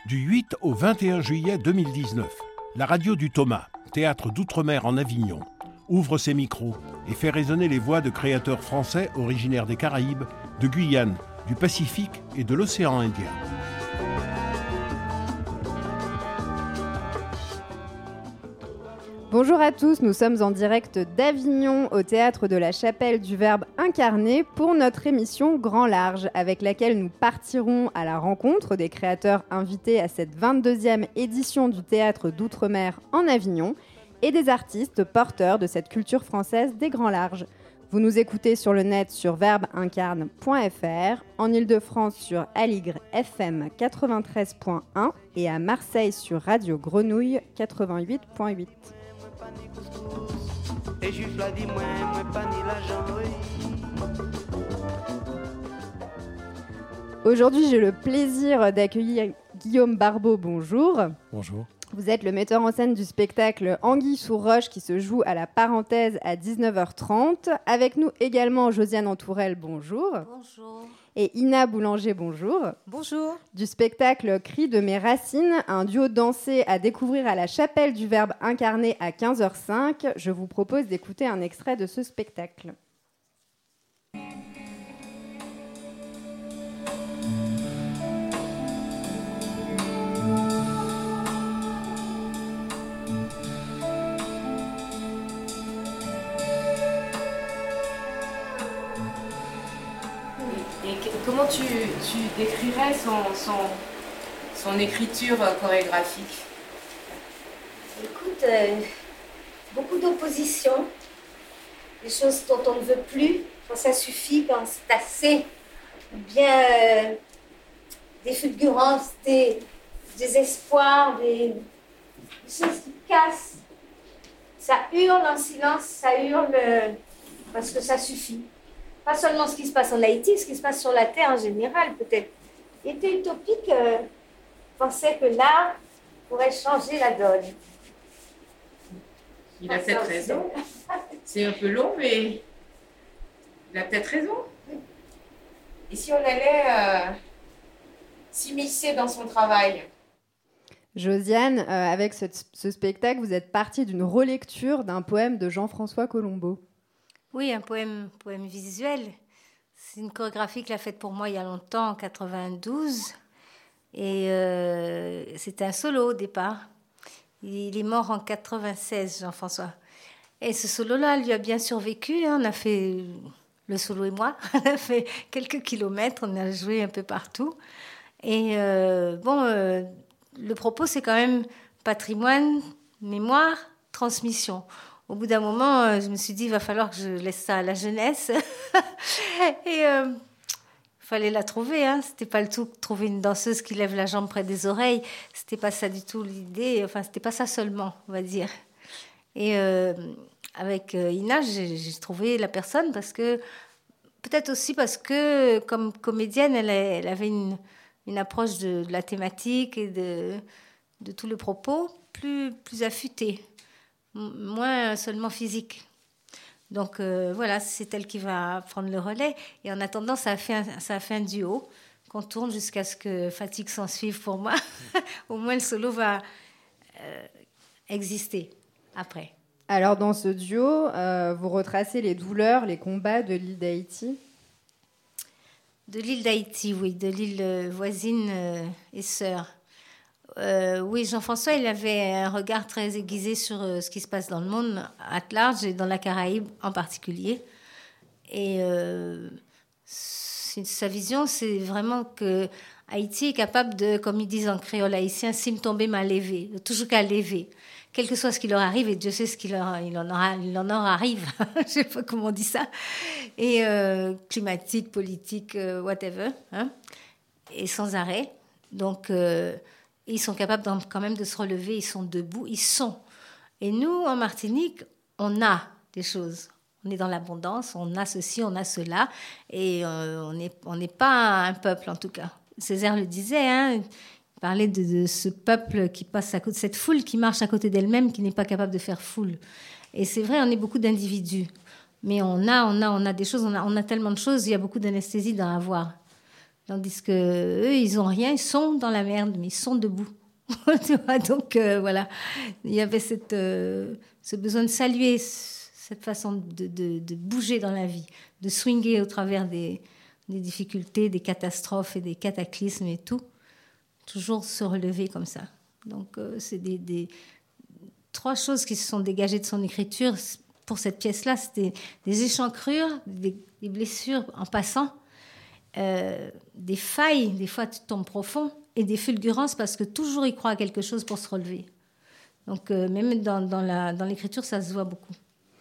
Du 8 au 21 juillet 2019, la radio du Thomas, théâtre d'outre-mer en Avignon, ouvre ses micros et fait résonner les voix de créateurs français originaires des Caraïbes, de Guyane, du Pacifique et de l'océan Indien. Bonjour à tous, nous sommes en direct d'Avignon au Théâtre de la Chapelle du Verbe incarné pour notre émission Grand Large, avec laquelle nous partirons à la rencontre des créateurs invités à cette 22e édition du Théâtre d'Outre-mer en Avignon et des artistes porteurs de cette culture française des Grands Larges. Vous nous écoutez sur le net sur verbeincarne.fr, en Ile-de-France sur Aligre FM 93.1 et à Marseille sur Radio Grenouille 88.8. Aujourd'hui, j'ai le plaisir d'accueillir Guillaume Barbeau. Bonjour. Bonjour. Vous êtes le metteur en scène du spectacle Anguille sous roche qui se joue à la Parenthèse à 19h30. Avec nous également Josiane Entourelle. Bonjour. Bonjour. Et Ina Boulanger, bonjour. Bonjour. Du spectacle Cris de mes racines, un duo dansé à découvrir à la Chapelle du Verbe incarné à 15h05. Je vous propose d'écouter un extrait de ce spectacle. Comment tu décrirais son écriture chorégraphique ? Écoute, beaucoup d'opposition, des choses dont on ne veut plus, quand ça suffit, quand c'est assez, ou bien des fulgurances, des espoirs, des choses qui cassent. Ça hurle en silence, ça hurle parce que ça suffit. Pas seulement ce qui se passe en Haïti, ce qui se passe sur la Terre en général, peut-être. Il était utopique, pensait que l'art pourrait changer la donne. Il a peut-être raison. C'est un peu long, mais il a peut-être raison. Et si on allait s'immiscer dans son travail ? Josiane, avec ce spectacle, vous êtes partie d'une relecture d'un poème de Jean-François Colombo. Oui, un poème visuel. C'est une chorégraphie qu'il a faite pour moi il y a longtemps, en 92. Et c'était un solo au départ. Il est mort en 96, Jean-François. Et ce solo-là lui a bien survécu. On a fait, le solo et moi, on a fait quelques kilomètres, on a joué un peu partout. Et le propos, c'est quand même patrimoine, mémoire, transmission. Au bout d'un moment, je me suis dit, il va falloir que je laisse ça à la jeunesse. Et il fallait la trouver. Hein. C'était pas le tout trouver une danseuse qui lève la jambe près des oreilles. C'était pas ça du tout l'idée. Enfin, c'était pas ça seulement, on va dire. Et avec Ina, j'ai trouvé la personne parce que, peut-être aussi parce que, comme comédienne, elle avait une approche de la thématique et de tout le propos plus affûtée. Moins seulement physique. Donc voilà, c'est elle qui va prendre le relais. Et en attendant, ça a fait un duo qu'on tourne jusqu'à ce que fatigue s'en suive pour moi. Au moins, le solo va exister après. Alors, dans ce duo, vous retracez les douleurs, les combats de l'île d'Haïti ? De l'île d'Haïti, oui, de l'île voisine et sœur. Oui, Jean-François, il avait un regard très aiguisé sur ce qui se passe dans le monde à large et dans la Caraïbe en particulier. Et sa vision, c'est vraiment que Haïti est capable de, comme ils disent en créole haïtien, sim tomber mal levé, toujours qu'à lever. Quel que soit ce qui leur arrive, et Dieu sait ce qu'il en arrive, je ne sais pas comment on dit ça, et climatique, politique, whatever, hein, et sans arrêt. Donc, ils sont capables quand même de se relever, ils sont debout, ils sont. Et nous, en Martinique, on a des choses. On est dans l'abondance, on a ceci, on a cela, et on n'est pas un peuple, en tout cas. Césaire le disait, hein, il parlait de ce peuple qui passe à côté, cette foule qui marche à côté d'elle-même, qui n'est pas capable de faire foule. Et c'est vrai, on est beaucoup d'individus. Mais on a des choses, on a tellement de choses, il y a beaucoup d'anesthésie dans avoir. Tandis que eux, ils n'ont rien, ils sont dans la merde, mais ils sont debout. Tu vois, donc voilà, il y avait ce besoin de saluer cette façon de bouger dans la vie, de swinguer au travers des difficultés, des catastrophes et des cataclysmes et tout, toujours se relever comme ça. Donc c'est des 3 choses qui se sont dégagées de son écriture pour cette pièce-là. C'était des échancrures, des blessures en passant, des failles, des fois tu tombes profond, et des fulgurances parce que toujours il croit à quelque chose pour se relever. Donc même dans l'écriture, ça se voit beaucoup.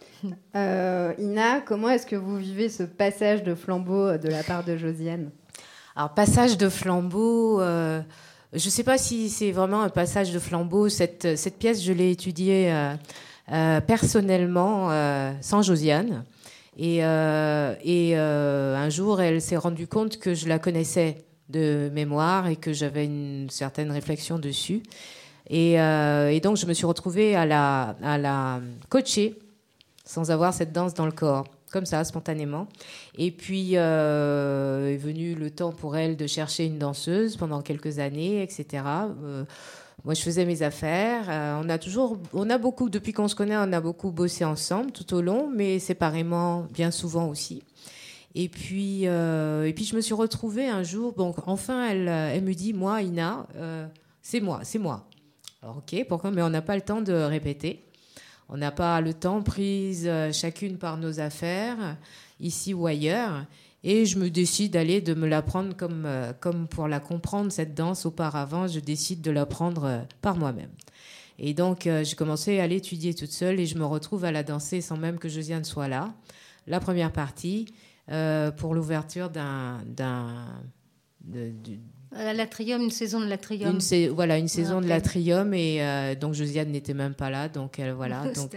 Ina, comment est-ce que vous vivez ce passage de flambeau de la part de Josiane ? Alors, passage de flambeau, je ne sais pas si c'est vraiment un passage de flambeau. Cette pièce, je l'ai étudiée personnellement, sans Josiane. Et un jour, elle s'est rendue compte que je la connaissais de mémoire et que j'avais une certaine réflexion dessus. Et donc, je me suis retrouvée à la coacher sans avoir cette danse dans le corps, comme ça, spontanément. Et puis, est venu le temps pour elle de chercher une danseuse pendant quelques années, etc. Moi, je faisais mes affaires. On a beaucoup, depuis qu'on se connaît, on a beaucoup bossé ensemble tout au long, mais séparément, bien souvent aussi. Et puis, je me suis retrouvée un jour. Bon, enfin, elle me dit, moi, Ina, c'est moi. Alors, ok, pourquoi ? Mais on n'a pas le temps de répéter. On n'a pas le temps, prise chacune par nos affaires, ici ou ailleurs. Et je me décide de me l'apprendre comme pour la comprendre, cette danse auparavant, je décide de l'apprendre par moi-même. Et donc, j'ai commencé à l'étudier toute seule et je me retrouve à la danser sans même que Josiane soit là. La première partie, pour l'ouverture l'Atrium, une saison de l'Atrium. Une saison de l'Atrium et donc Josiane n'était même pas là, donc voilà. Donc,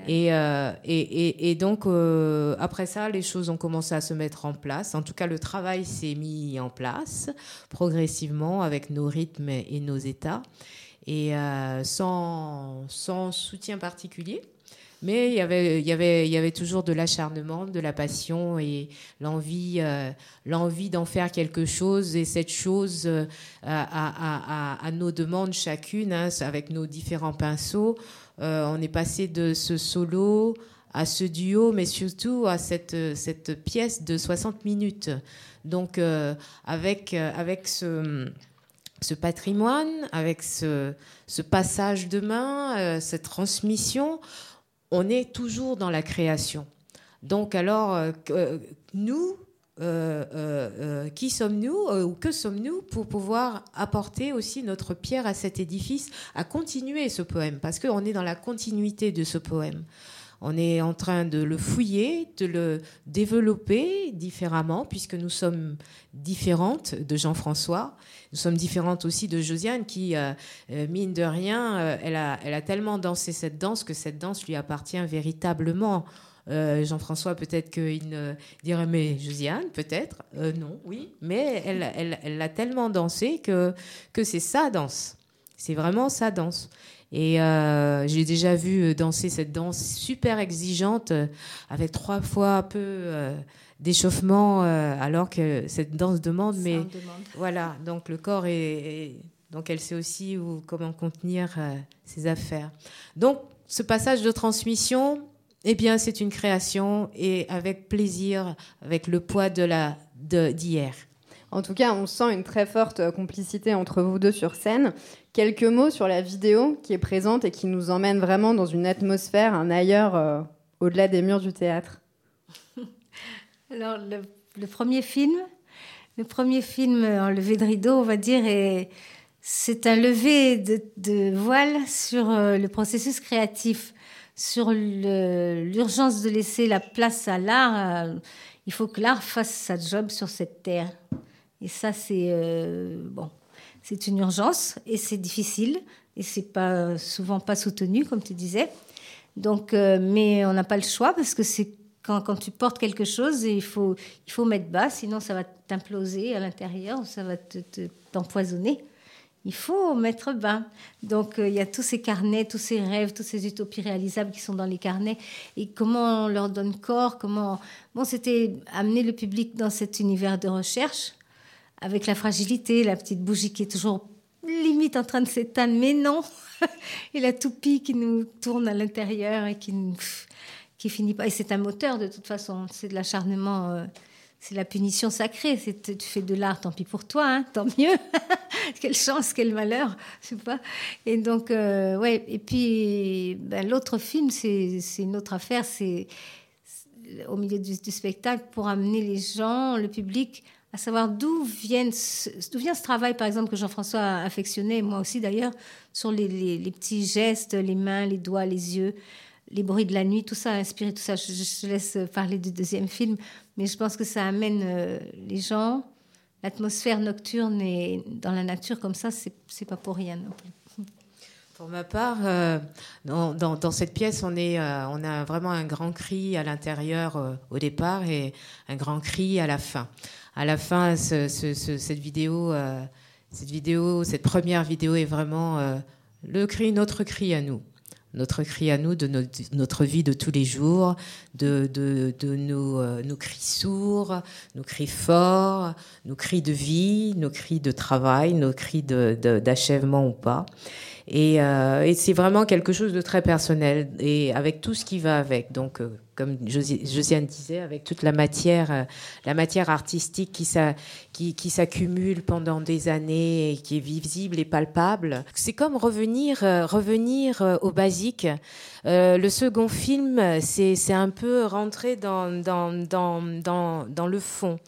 et donc après ça, les choses ont commencé à se mettre en place. En tout cas, le travail s'est mis en place progressivement avec nos rythmes et nos états et sans soutien particulier. Mais il y avait toujours de l'acharnement, de la passion et l'envie d'en faire quelque chose. Et cette chose, à nos demandes chacune, avec nos différents pinceaux, on est passé de ce solo à ce duo, mais surtout à cette pièce de 60 minutes. Donc, avec ce patrimoine, avec ce passage de main, cette transmission, on est toujours dans la création. Donc alors, nous, qui sommes-nous ou que sommes-nous pour pouvoir apporter aussi notre pierre à cet édifice, à continuer ce poème, parce qu'on est dans la continuité de ce poème. On est en train de le fouiller, de le développer différemment, puisque nous sommes différentes de Jean-François. Nous sommes différentes aussi de Josiane, qui, mine de rien, elle a tellement dansé cette danse que cette danse lui appartient véritablement. Jean-François, peut-être qu'il dirait, mais Josiane, peut-être, non, oui, mais elle l'a tellement dansé que c'est sa danse. C'est vraiment sa danse. Et j'ai déjà vu danser cette danse super exigeante avec 3 fois un peu d'échauffement alors que cette danse demande. Mais voilà, donc le corps donc elle sait aussi comment contenir ses affaires. Donc ce passage de transmission, eh bien c'est une création et avec plaisir, avec le poids d'hier. En tout cas, on sent une très forte complicité entre vous deux sur scène. Quelques mots sur la vidéo qui est présente et qui nous emmène vraiment dans une atmosphère, un ailleurs, au-delà des murs du théâtre. Alors, le premier film en lever de rideau, on va dire, c'est un lever de voile sur le processus créatif, sur l'urgence de laisser la place à l'art. Il faut que l'art fasse sa job sur cette terre. Et ça, c'est une urgence et c'est difficile et c'est souvent pas soutenu, comme tu disais. Donc, mais on n'a pas le choix parce que c'est quand tu portes quelque chose, il faut mettre bas, sinon ça va t'imploser à l'intérieur, ça va t'empoisonner. Il faut mettre bas. Donc, il y a tous ces carnets, tous ces rêves, toutes ces utopies réalisables qui sont dans les carnets. Et comment on leur donne corps, c'était amener le public dans cet univers de recherche avec la fragilité, la petite bougie qui est toujours limite en train de s'éteindre, mais non. Et la toupie qui nous tourne à l'intérieur et qui finit pas. Et c'est un moteur de toute façon, c'est de l'acharnement, c'est la punition sacrée. Tu fais de l'art, tant pis pour toi, hein, tant mieux. Quelle chance, quel malheur, je sais pas. Et donc, ouais. Et puis, l'autre film, c'est une autre affaire. C'est au milieu du spectacle pour amener les gens, le public, à savoir d'où vient ce travail, par exemple, que Jean-François a affectionné, moi aussi d'ailleurs, sur les petits gestes, les mains, les doigts, les yeux, les bruits de la nuit, tout ça a inspiré tout ça. Je laisse parler du deuxième film, mais je pense que ça amène les gens, l'atmosphère nocturne et dans la nature comme ça, c'est pas pour rien non plus. Pour ma part, dans cette pièce, on a vraiment un grand cri à l'intérieur au départ et un grand cri à la fin. À la fin, cette première vidéo est vraiment notre cri à nous. Notre cri à nous de notre vie de tous les jours, de nos cris sourds, nos cris forts, nos cris de vie, nos cris de travail, nos cris d'achèvement ou pas. Et c'est vraiment quelque chose de très personnel et avec tout ce qui va avec. Donc, comme Josiane disait, avec toute la matière artistique qui s'accumule pendant des années et qui est visible et palpable. C'est comme revenir au basique. Le second film, c'est un peu rentrer dans le fond.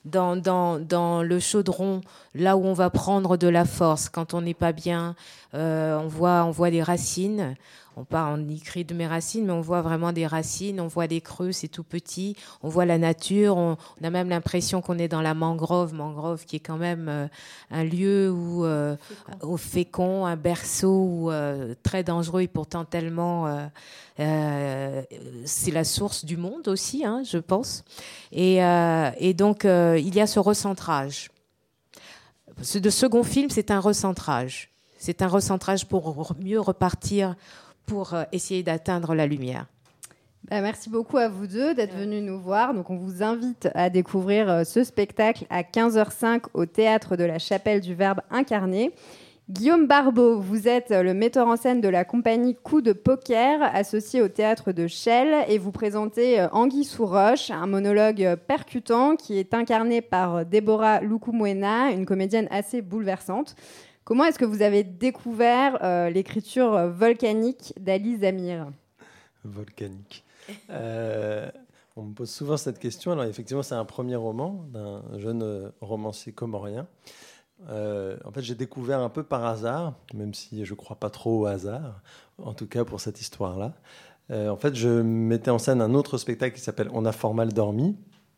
Dans le chaudron, là où on va prendre de la force quand on n'est pas bien, on voit des racines. On y crie de mes racines, mais on voit vraiment des racines, on voit des creux, c'est tout petit, on voit la nature, on a même l'impression qu'on est dans la mangrove qui est quand même un lieu où fécond, un berceau très dangereux et pourtant tellement c'est la source du monde aussi, hein, je pense. Et donc il y a ce recentrage. Le second film, c'est un recentrage. C'est un recentrage pour mieux repartir, pour essayer d'atteindre la lumière. Merci beaucoup à vous deux d'être venus nous voir. Donc, on vous invite à découvrir ce spectacle à 15h05 au Théâtre de la Chapelle du Verbe incarné. Guillaume Barbeau, vous êtes le metteur en scène de la compagnie Coup de Poker, associé au Théâtre de Chelles, et vous présentez Anguille sous roche, un monologue percutant qui est incarné par Déborah Lukumwena, une comédienne assez bouleversante. Comment est-ce que vous avez découvert l'écriture volcanique d'Ali Zamir ? Volcanique. On me pose souvent cette question. Alors effectivement, c'est un premier roman d'un jeune romancier comorien. En fait, j'ai découvert un peu par hasard, même si je ne crois pas trop au hasard, en tout cas pour cette histoire-là. En fait, je mettais en scène un autre spectacle qui s'appelle « On a fort mal dormi ».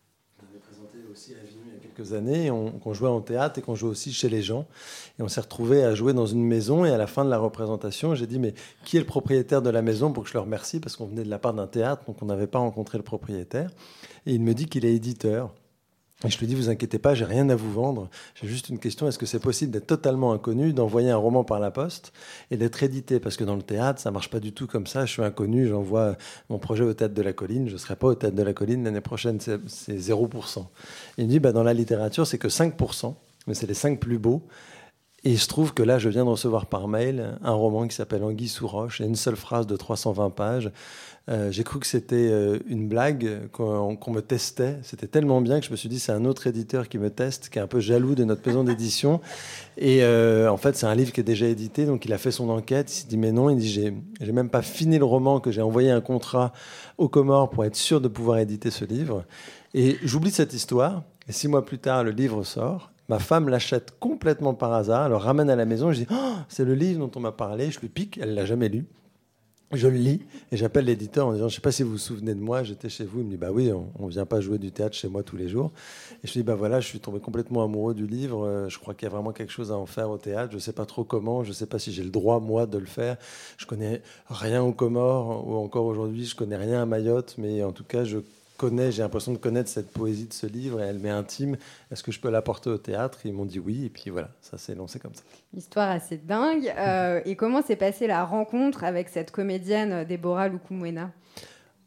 Aussi à Avignon il y a quelques années, qu'on jouait en théâtre et qu'on jouait aussi chez les gens. Et on s'est retrouvés à jouer dans une maison et à la fin de la représentation, j'ai dit mais qui est le propriétaire de la maison pour que je le remercie parce qu'on venait de la part d'un théâtre, donc on n'avait pas rencontré le propriétaire. Et il me dit qu'il est éditeur. Et je lui dis, vous inquiétez pas, j'ai rien à vous vendre. J'ai juste une question, est-ce que c'est possible d'être totalement inconnu, d'envoyer un roman par la poste et d'être édité ? Parce que dans le théâtre, ça marche pas du tout comme ça. Je suis inconnu, j'envoie mon projet au Théâtre de la Colline. Je serai pas au Théâtre de la Colline l'année prochaine, c'est 0%. Il me dit, dans la littérature, c'est que 5%, mais c'est les 5 plus beaux. Et il se trouve que là, je viens de recevoir par mail un roman qui s'appelle Anguille sous roche, et une seule phrase de 320 pages. J'ai cru que c'était une blague, qu'on me testait. C'était tellement bien que je me suis dit, c'est un autre éditeur qui me teste, qui est un peu jaloux de notre maison d'édition. Et en fait, c'est un livre qui est déjà édité, donc il a fait son enquête. Il s'est dit, mais non, il dit, j'ai même pas fini le roman, que j'ai envoyé un contrat aux Comores pour être sûr de pouvoir éditer ce livre. Et j'oublie cette histoire, et 6 mois plus tard, le livre sort. Ma femme l'achète complètement par hasard, elle le ramène à la maison, je dis oh, c'est le livre dont on m'a parlé, je lui pique, elle ne l'a jamais lu. Je le lis et j'appelle l'éditeur en disant je ne sais pas si vous vous souvenez de moi, j'étais chez vous. Il me dit bah oui, on ne vient pas jouer du théâtre chez moi tous les jours. Et je lui dis bah voilà, je suis tombé complètement amoureux du livre, je crois qu'il y a vraiment quelque chose à en faire au théâtre, je ne sais pas trop comment, je ne sais pas si j'ai le droit moi de le faire. Je ne connais rien aux Comores ou encore aujourd'hui je ne connais rien à Mayotte, mais en tout cas j'ai l'impression de connaître cette poésie de ce livre et elle m'est intime. Est-ce que je peux l'apporter au théâtre ? Ils m'ont dit oui, et puis voilà, ça s'est lancé comme ça. Histoire assez dingue. Et comment s'est passée la rencontre avec cette comédienne Déborah Lukumwena ?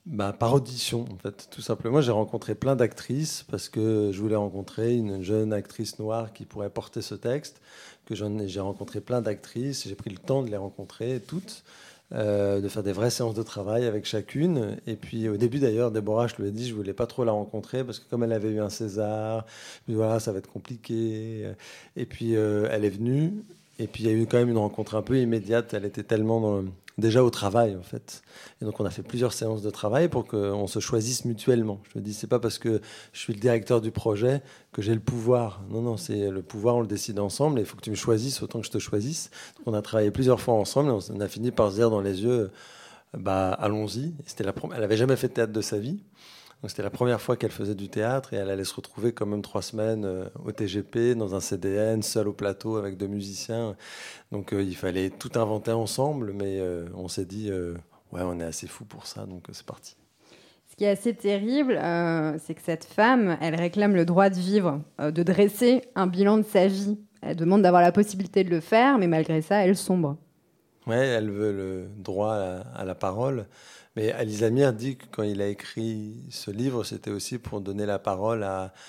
Par audition, en fait, tout simplement. J'ai rencontré plein d'actrices parce que je voulais rencontrer une jeune actrice noire qui pourrait porter ce texte. J'ai rencontré plein d'actrices, j'ai pris le temps de les rencontrer toutes, de faire des vraies séances de travail avec chacune. Et puis au début d'ailleurs, Déborah, je lui ai dit, je voulais pas trop la rencontrer parce que comme elle avait eu un César, je me dis, voilà, ça va être compliqué. Et puis elle est venue. Et puis il y a eu quand même une rencontre un peu immédiate. Elle était tellement déjà au travail en fait. Et donc on a fait plusieurs séances de travail pour qu'on se choisisse mutuellement. Je me dis, c'est pas parce que je suis le directeur du projet que j'ai le pouvoir. Non, c'est le pouvoir, on le décide ensemble et il faut que tu me choisisses autant que je te choisisse. Donc on a travaillé plusieurs fois ensemble et on a fini par se dire dans les yeux, allons-y. Elle avait jamais fait de théâtre de sa vie. Donc c'était la première fois qu'elle faisait du théâtre et elle allait se retrouver quand même 3 semaines au TGP, dans un CDN, seule au plateau avec 2 musiciens. Donc il fallait tout inventer ensemble, mais on s'est dit, ouais, on est assez fous pour ça, donc c'est parti. Ce qui est assez terrible, c'est que cette femme, elle réclame le droit de vivre, de dresser un bilan de sa vie. Elle demande d'avoir la possibilité de le faire, mais malgré ça, elle sombre. Ouais, elle veut le droit à la parole. Mais Ali Zamir dit que quand il a écrit ce livre, c'était aussi pour donner la parole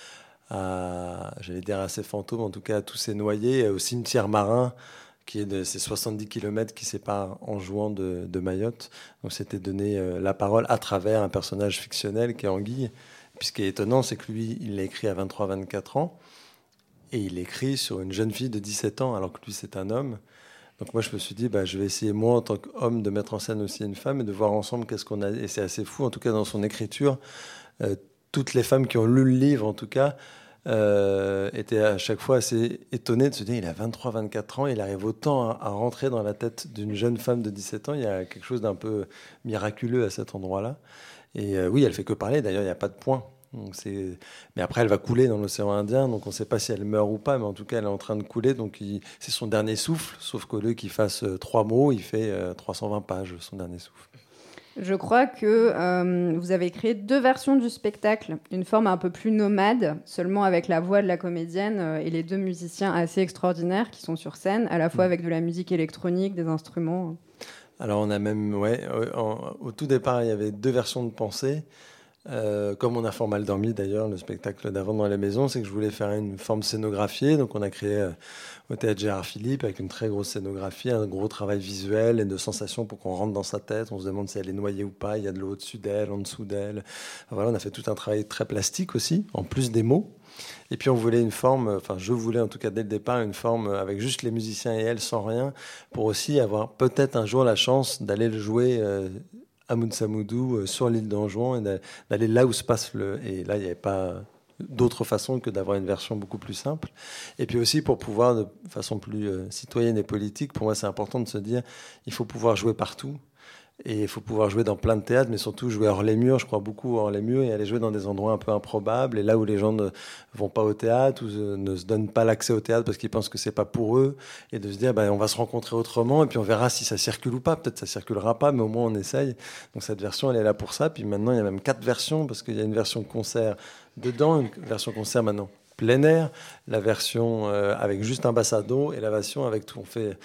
j'allais dire à ses fantômes, en tout cas à tous ces noyés, au cimetière marin, qui est de ces 70 km qui séparent Anjouan de Mayotte. Donc c'était donner la parole à travers un personnage fictionnel qui est Anguille. Puis ce qui est étonnant, c'est que lui, il l'a écrit à 23-24 ans, et il l'écrit sur une jeune fille de 17 ans, alors que lui, c'est un homme. Donc moi, je me suis dit, je vais essayer, moi, en tant qu'homme, de mettre en scène aussi une femme et de voir ensemble qu'est-ce qu'on a. Et c'est assez fou, en tout cas, dans son écriture. Toutes les femmes qui ont lu le livre, en tout cas, étaient à chaque fois assez étonnées de se dire, il a 23-24 ans, il arrive autant à rentrer dans la tête d'une jeune femme de 17 ans. Il y a quelque chose d'un peu miraculeux à cet endroit-là. Et oui, elle fait que parler. D'ailleurs, il n'y a pas de point. Donc mais après, elle va couler dans l'océan Indien, donc on ne sait pas si elle meurt ou pas, mais en tout cas, elle est en train de couler, donc c'est son dernier souffle, sauf qu'au lieu qu'il fasse 3 mots, il fait 320 pages, son dernier souffle. Je crois que vous avez créé 2 versions du spectacle, une forme un peu plus nomade, seulement avec la voix de la comédienne et les 2 musiciens assez extraordinaires qui sont sur scène, à la fois avec de la musique électronique, des instruments. Alors on a même, au tout départ, il y avait 2 versions de pensée. Comme on a fort mal dormi d'ailleurs, le spectacle d'avant dans les maisons, c'est que je voulais faire une forme scénographiée. Donc on a créé au théâtre Gérard Philippe avec une très grosse scénographie, un gros travail visuel et de sensations pour qu'on rentre dans sa tête. On se demande si elle est noyée ou pas. Il y a de l'eau au-dessus d'elle, en dessous d'elle. Voilà, on a fait tout un travail très plastique aussi, en plus des mots. Et puis on voulait une forme, je voulais en tout cas dès le départ une forme avec juste les musiciens et elle sans rien, pour aussi avoir peut-être un jour la chance d'aller le jouer à Mounsamoudou, sur l'île d'Anjouan, et d'aller là où se passe Et là, il n'y avait pas d'autre façon que d'avoir une version beaucoup plus simple. Et puis aussi, pour pouvoir, de façon plus citoyenne et politique, pour moi, c'est important de se dire, il faut pouvoir jouer partout. Et il faut pouvoir jouer dans plein de théâtres, mais surtout jouer hors les murs. Je crois beaucoup hors les murs et aller jouer dans des endroits un peu improbables. Et là où les gens ne vont pas au théâtre ou ne se donnent pas l'accès au théâtre parce qu'ils pensent que c'est pas pour eux. Et de se dire, on va se rencontrer autrement et puis on verra si ça circule ou pas. Peut-être ça circulera pas, mais au moins on essaye. Donc cette version, elle est là pour ça. Puis maintenant, il y a même 4 versions parce qu'il y a une version concert dedans, une version concert maintenant plein air, la version avec juste un bassado et la version avec tout.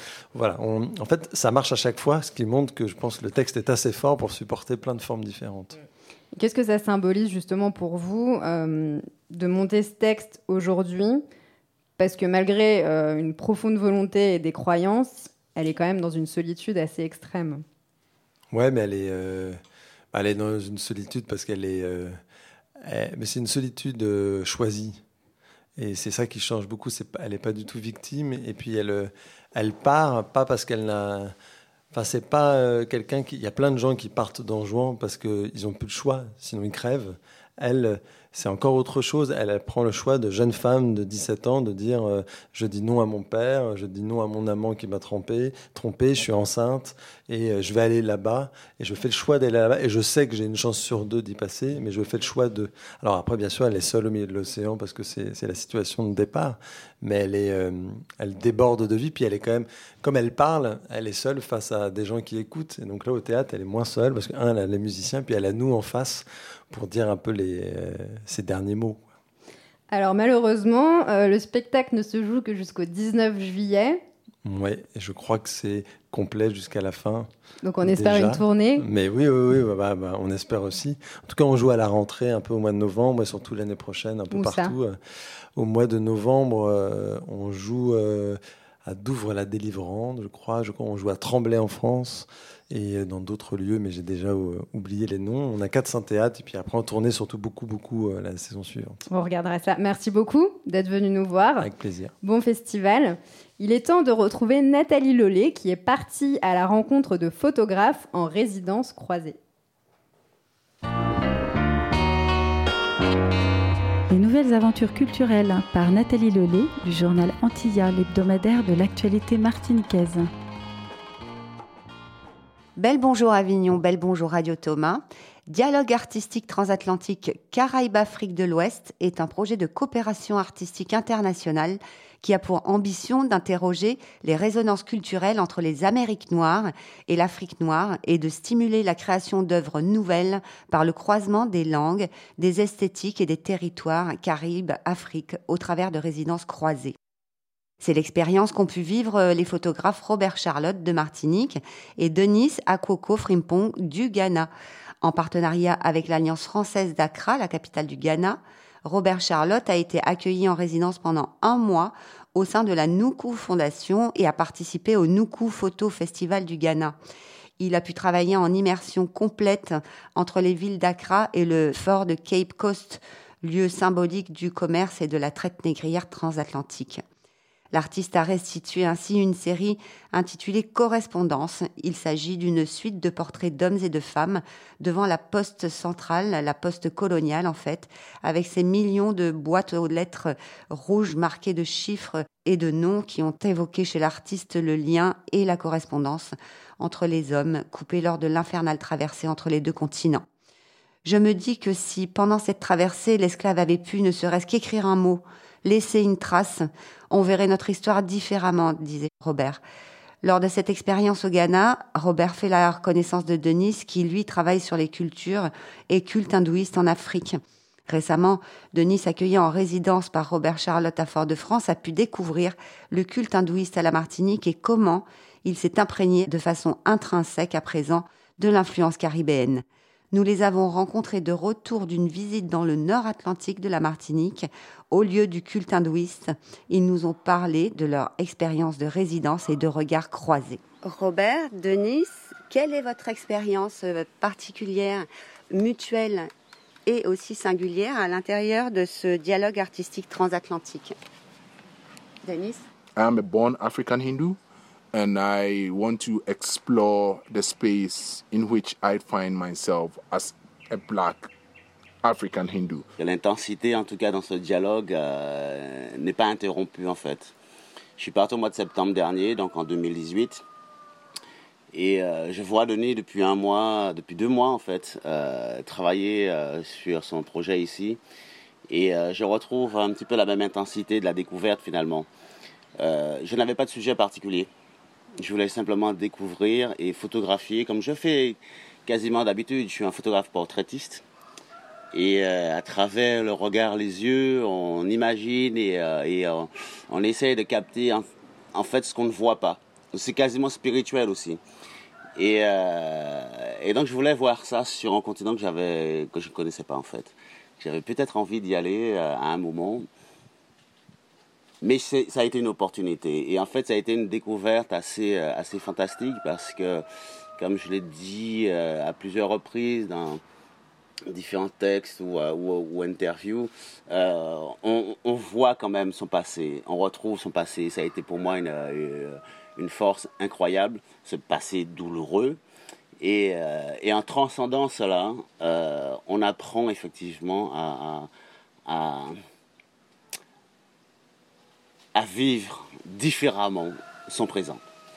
En fait, ça marche à chaque fois, ce qui montre que je pense que le texte est assez fort pour supporter plein de formes différentes. Qu'est-ce que ça symbolise justement pour vous de monter ce texte aujourd'hui? Parce que malgré une profonde volonté et des croyances, elle est quand même dans une solitude assez extrême. Ouais, mais elle est dans une solitude parce qu'elle est... mais c'est une solitude choisie. Et c'est ça qui change beaucoup. Elle n'est pas du tout victime. Et puis elle part, pas parce qu'elle n'a... c'est pas quelqu'un qui... Il y a plein de gens qui partent d'Anjouan parce qu'ils n'ont plus de choix, sinon ils crèvent. Elle, c'est encore autre chose. Elle prend le choix de jeune femme de 17 ans de dire je dis non à mon père, je dis non à mon amant qui m'a trompé, je suis enceinte et je vais aller là-bas. Et je fais le choix d'aller là-bas. Et je sais que j'ai une chance sur 2 d'y passer, mais je fais le choix de... Alors après, bien sûr, elle est seule au milieu de l'océan parce que c'est la situation de départ. Mais elle déborde de vie. Puis elle est quand même... Comme elle parle, elle est seule face à des gens qui écoutent. Et donc là, au théâtre, elle est moins seule parce elle a les musiciens, puis elle a nous en face pour dire un peu ces derniers mots. Alors malheureusement, le spectacle ne se joue que jusqu'au 19 juillet. Oui, je crois que c'est complet jusqu'à la fin. Donc on espère une tournée. Mais oui, on espère aussi. En tout cas, on joue à la rentrée un peu au mois de novembre et surtout l'année prochaine un peu partout. Au mois de novembre, on joue à Douvres-la-Délivrande, je crois. On joue à Tremblay en France et dans d'autres lieux, mais j'ai déjà oublié les noms. On a 4 théâtres et puis après on tournait surtout beaucoup la saison suivante. On regardera ça. Merci beaucoup d'être venu nous voir. Avec plaisir. Bon festival. Il est temps de retrouver Nathalie Lollet qui est partie à la rencontre de photographes en résidence croisée. Les nouvelles aventures culturelles par Nathalie Lollet du journal Antilla, l'hebdomadaire de l'actualité martiniquaise. Bel bonjour Avignon, bel bonjour Radio Thomas. Dialogue artistique transatlantique Caraïbes-Afrique de l'Ouest est un projet de coopération artistique internationale qui a pour ambition d'interroger les résonances culturelles entre les Amériques noires et l'Afrique noire et de stimuler la création d'œuvres nouvelles par le croisement des langues, des esthétiques et des territoires Caraïbes-Afrique au travers de résidences croisées. C'est l'expérience qu'ont pu vivre les photographes Robert Charlotte de Martinique et Denis Akoko Frimpong du Ghana. En partenariat avec l'Alliance française d'Accra, la capitale du Ghana, Robert Charlotte a été accueilli en résidence pendant 1 mois au sein de la Nuku Fondation et a participé au Nuku Photo Festival du Ghana. Il a pu travailler en immersion complète entre les villes d'Accra et le fort de Cape Coast, lieu symbolique du commerce et de la traite négrière transatlantique. L'artiste a restitué ainsi une série intitulée Correspondance. Il s'agit d'une suite de portraits d'hommes et de femmes devant la poste centrale, la poste coloniale en fait, avec ces millions de boîtes aux lettres rouges marquées de chiffres et de noms qui ont évoqué chez l'artiste le lien et la correspondance entre les hommes, coupés lors de l'infernale traversée entre les 2 continents. Je me dis que si, pendant cette traversée, l'esclave avait pu ne serait-ce qu'écrire un mot, laisser une trace, on verrait notre histoire différemment, disait Robert. Lors de cette expérience au Ghana, Robert fait la connaissance de Denis, qui lui travaille sur les cultures et cultes hindouistes en Afrique. Récemment, Denis, accueilli en résidence par Robert Charlotte à Fort-de-France, a pu découvrir le culte hindouiste à la Martinique et comment il s'est imprégné de façon intrinsèque à présent de l'influence caribéenne. Nous les avons rencontrés de retour d'une visite dans le nord Atlantique de la Martinique, au lieu du culte hindouiste. Ils nous ont parlé de leur expérience de résidence et de regards croisés. Robert, Denis, quelle est votre expérience particulière, mutuelle et aussi singulière à l'intérieur de ce dialogue artistique transatlantique? Denis? I'm a born African Hindu. And I want to explore the space in which I find myself as a black African Hindu. L'intensité, en tout cas, dans ce dialogue n'est pas interrompue, en fait. Je suis parti au mois de septembre dernier, donc en 2018. Et je vois Denis depuis 2 mois, en fait, travailler sur son projet ici. Et je retrouve un petit peu la même intensité de la découverte, finalement. Je n'avais pas de sujet particulier. Je voulais simplement découvrir et photographier, comme je fais quasiment d'habitude. Je suis un photographe portraitiste. Et à travers le regard, les yeux, on imagine et on essaye de capter en fait ce qu'on ne voit pas. C'est quasiment spirituel aussi. Et donc je voulais voir ça sur un continent que je ne connaissais pas en fait. J'avais peut-être envie d'y aller à un moment. Mais ça a été une opportunité. Et en fait, ça a été une découverte assez fantastique parce que, comme je l'ai dit à plusieurs reprises dans différents textes ou interviews, on voit quand même son passé. On retrouve son passé. Ça a été pour moi une force incroyable, ce passé douloureux. Et en transcendant cela, on apprend effectivement à vivre différemment son présent.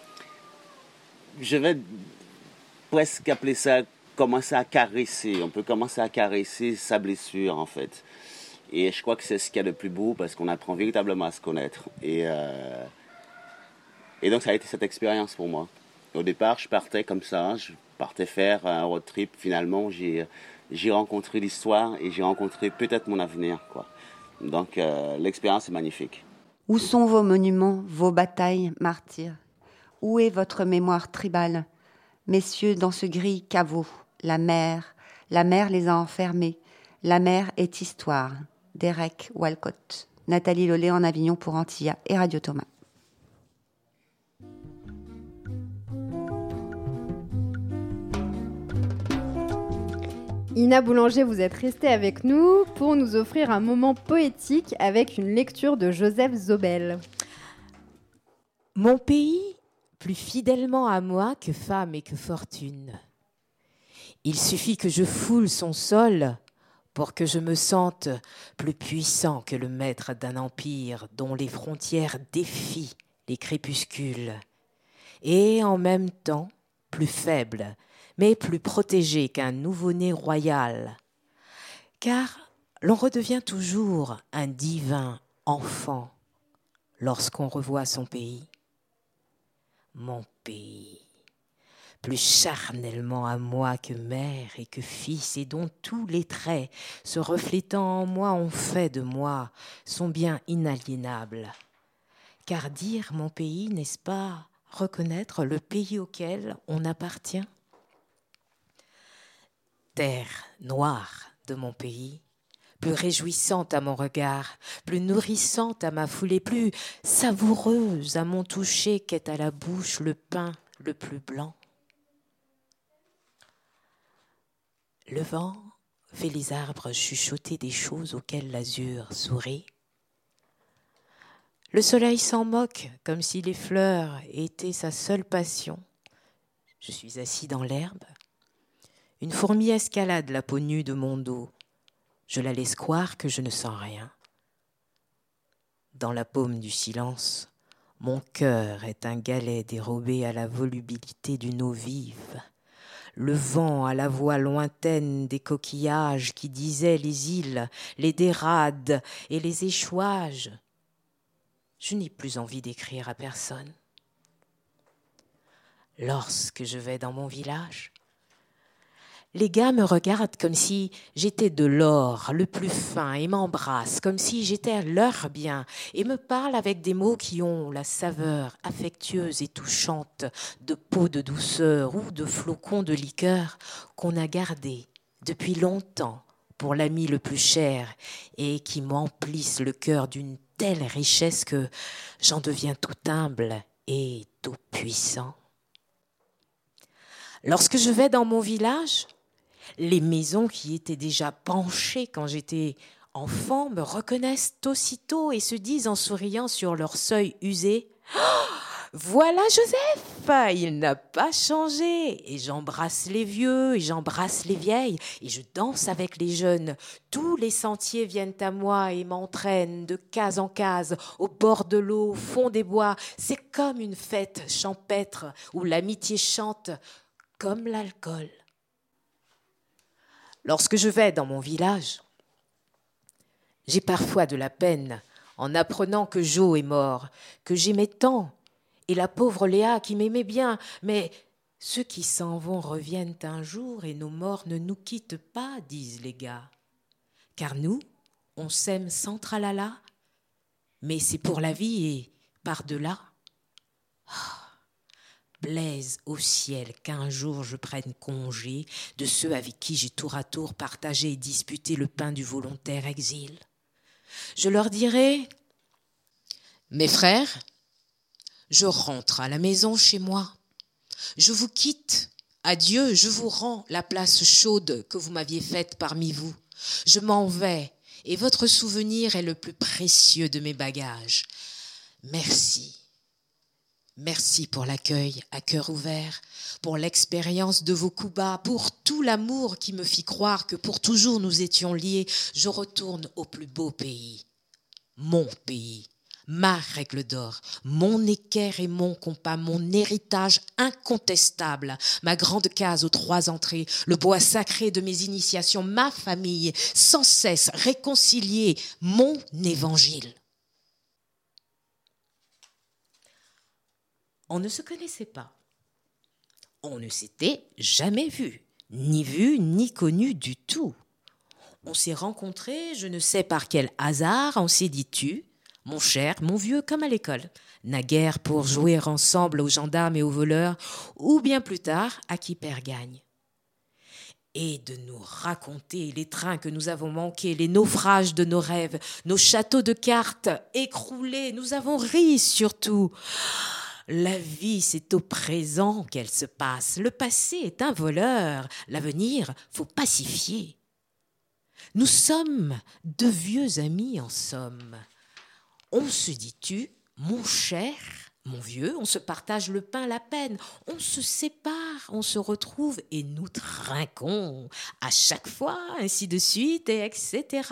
Je vais presque appeler ça commencer à caresser. On peut commencer à caresser sa blessure, en fait. Et je crois que c'est ce qu'il y a de plus beau parce qu'on apprend véritablement à se connaître. Et donc, ça a été cette expérience pour moi. Au départ, je partais comme ça. Je partais faire un road trip. Finalement, j'ai rencontré l'histoire et j'ai rencontré peut-être mon avenir, quoi. Donc, l'expérience est magnifique. Où sont vos monuments, vos batailles, martyrs? Où est votre mémoire tribale? Messieurs, dans ce gris caveau, la mer les a enfermés. La mer est histoire. Derek Walcott. Nathalie Lollet en Avignon pour Antilla et Radio Thomas. Ina Boulanger, vous êtes restée avec nous pour nous offrir un moment poétique avec une lecture de Joseph Zobel. Mon pays, plus fidèlement à moi que femme et que fortune. Il suffit que je foule son sol pour que je me sente plus puissant que le maître d'un empire dont les frontières défient les crépuscules, et en même temps plus faible, mais plus protégé qu'un nouveau-né royal, car l'on redevient toujours un divin enfant lorsqu'on revoit son pays. Mon pays, plus charnellement à moi que mère et que fils, et dont tous les traits, se reflétant en moi, ont fait de moi son bien inaliénable. Car dire mon pays, n'est-ce pas reconnaître le pays auquel on appartient? Terre noire de mon pays, plus réjouissante à mon regard, plus nourrissante à ma foulée, plus savoureuse à mon toucher qu'est à la bouche le pain le plus blanc. Le vent fait les arbres chuchoter des choses auxquelles l'azur sourit. Le soleil s'en moque comme si les fleurs étaient sa seule passion. Je suis assis dans l'herbe. Une fourmi escalade la peau nue de mon dos. Je la laisse croire que je ne sens rien. Dans la paume du silence, mon cœur est un galet dérobé à la volubilité d'une eau vive. Le vent à la voix lointaine des coquillages qui disaient les îles, les dérades et les échouages. Je n'ai plus envie d'écrire à personne. Lorsque je vais dans mon village, les gars me regardent comme si j'étais de l'or le plus fin et m'embrassent comme si j'étais leur bien et me parlent avec des mots qui ont la saveur affectueuse et touchante de peau de douceur ou de flocons de liqueur qu'on a gardés depuis longtemps pour l'ami le plus cher et qui m'emplissent le cœur d'une telle richesse que j'en deviens tout humble et tout puissant. Lorsque je vais dans mon village, les maisons qui étaient déjà penchées quand j'étais enfant me reconnaissent aussitôt et se disent en souriant sur leur seuil usé « Voilà Joseph, il n'a pas changé !» Et j'embrasse les vieux et j'embrasse les vieilles et je danse avec les jeunes. Tous les sentiers viennent à moi et m'entraînent de case en case, au bord de l'eau, au fond des bois. C'est comme une fête champêtre où l'amitié chante comme l'alcool. Lorsque je vais dans mon village, j'ai parfois de la peine en apprenant que Jo est mort, que j'aimais tant, et la pauvre Léa qui m'aimait bien, mais ceux qui s'en vont reviennent un jour et nos morts ne nous quittent pas, disent les gars. Car nous, on s'aime sans tralala, mais c'est pour la vie et par-delà. Blaise au ciel qu'un jour je prenne congé de ceux avec qui j'ai tour à tour partagé et disputé le pain du volontaire exil. Je leur dirai « Mes frères, je rentre à la maison chez moi. Je vous quitte. Adieu, je vous rends la place chaude que vous m'aviez faite parmi vous. Je m'en vais et votre souvenir est le plus précieux de mes bagages. Merci. Merci pour l'accueil à cœur ouvert, pour l'expérience de vos coups bas, pour tout l'amour qui me fit croire que pour toujours nous étions liés. Je retourne au plus beau pays, mon pays, ma règle d'or, mon équerre et mon compas, mon héritage incontestable, ma grande case aux 3 entrées, le bois sacré de mes initiations, ma famille, sans cesse réconciliée, mon évangile. On ne se connaissait pas. On ne s'était jamais vu ni connu du tout. On s'est rencontrés, je ne sais par quel hasard, on s'est dit tu, mon cher, mon vieux, comme à l'école. Naguère pour jouer ensemble aux gendarmes et aux voleurs, ou bien plus tard à qui perd gagne. Et de nous raconter les trains que nous avons manqués, les naufrages de nos rêves, nos châteaux de cartes écroulés, nous avons ri surtout. La vie, c'est au présent qu'elle se passe. Le passé est un voleur. L'avenir, faut pacifier. Nous sommes de vieux amis en somme. On se dit tu, mon cher, mon vieux, on se partage le pain, la peine, on se sépare, on se retrouve et nous trinquons à chaque fois, ainsi de suite, et etc.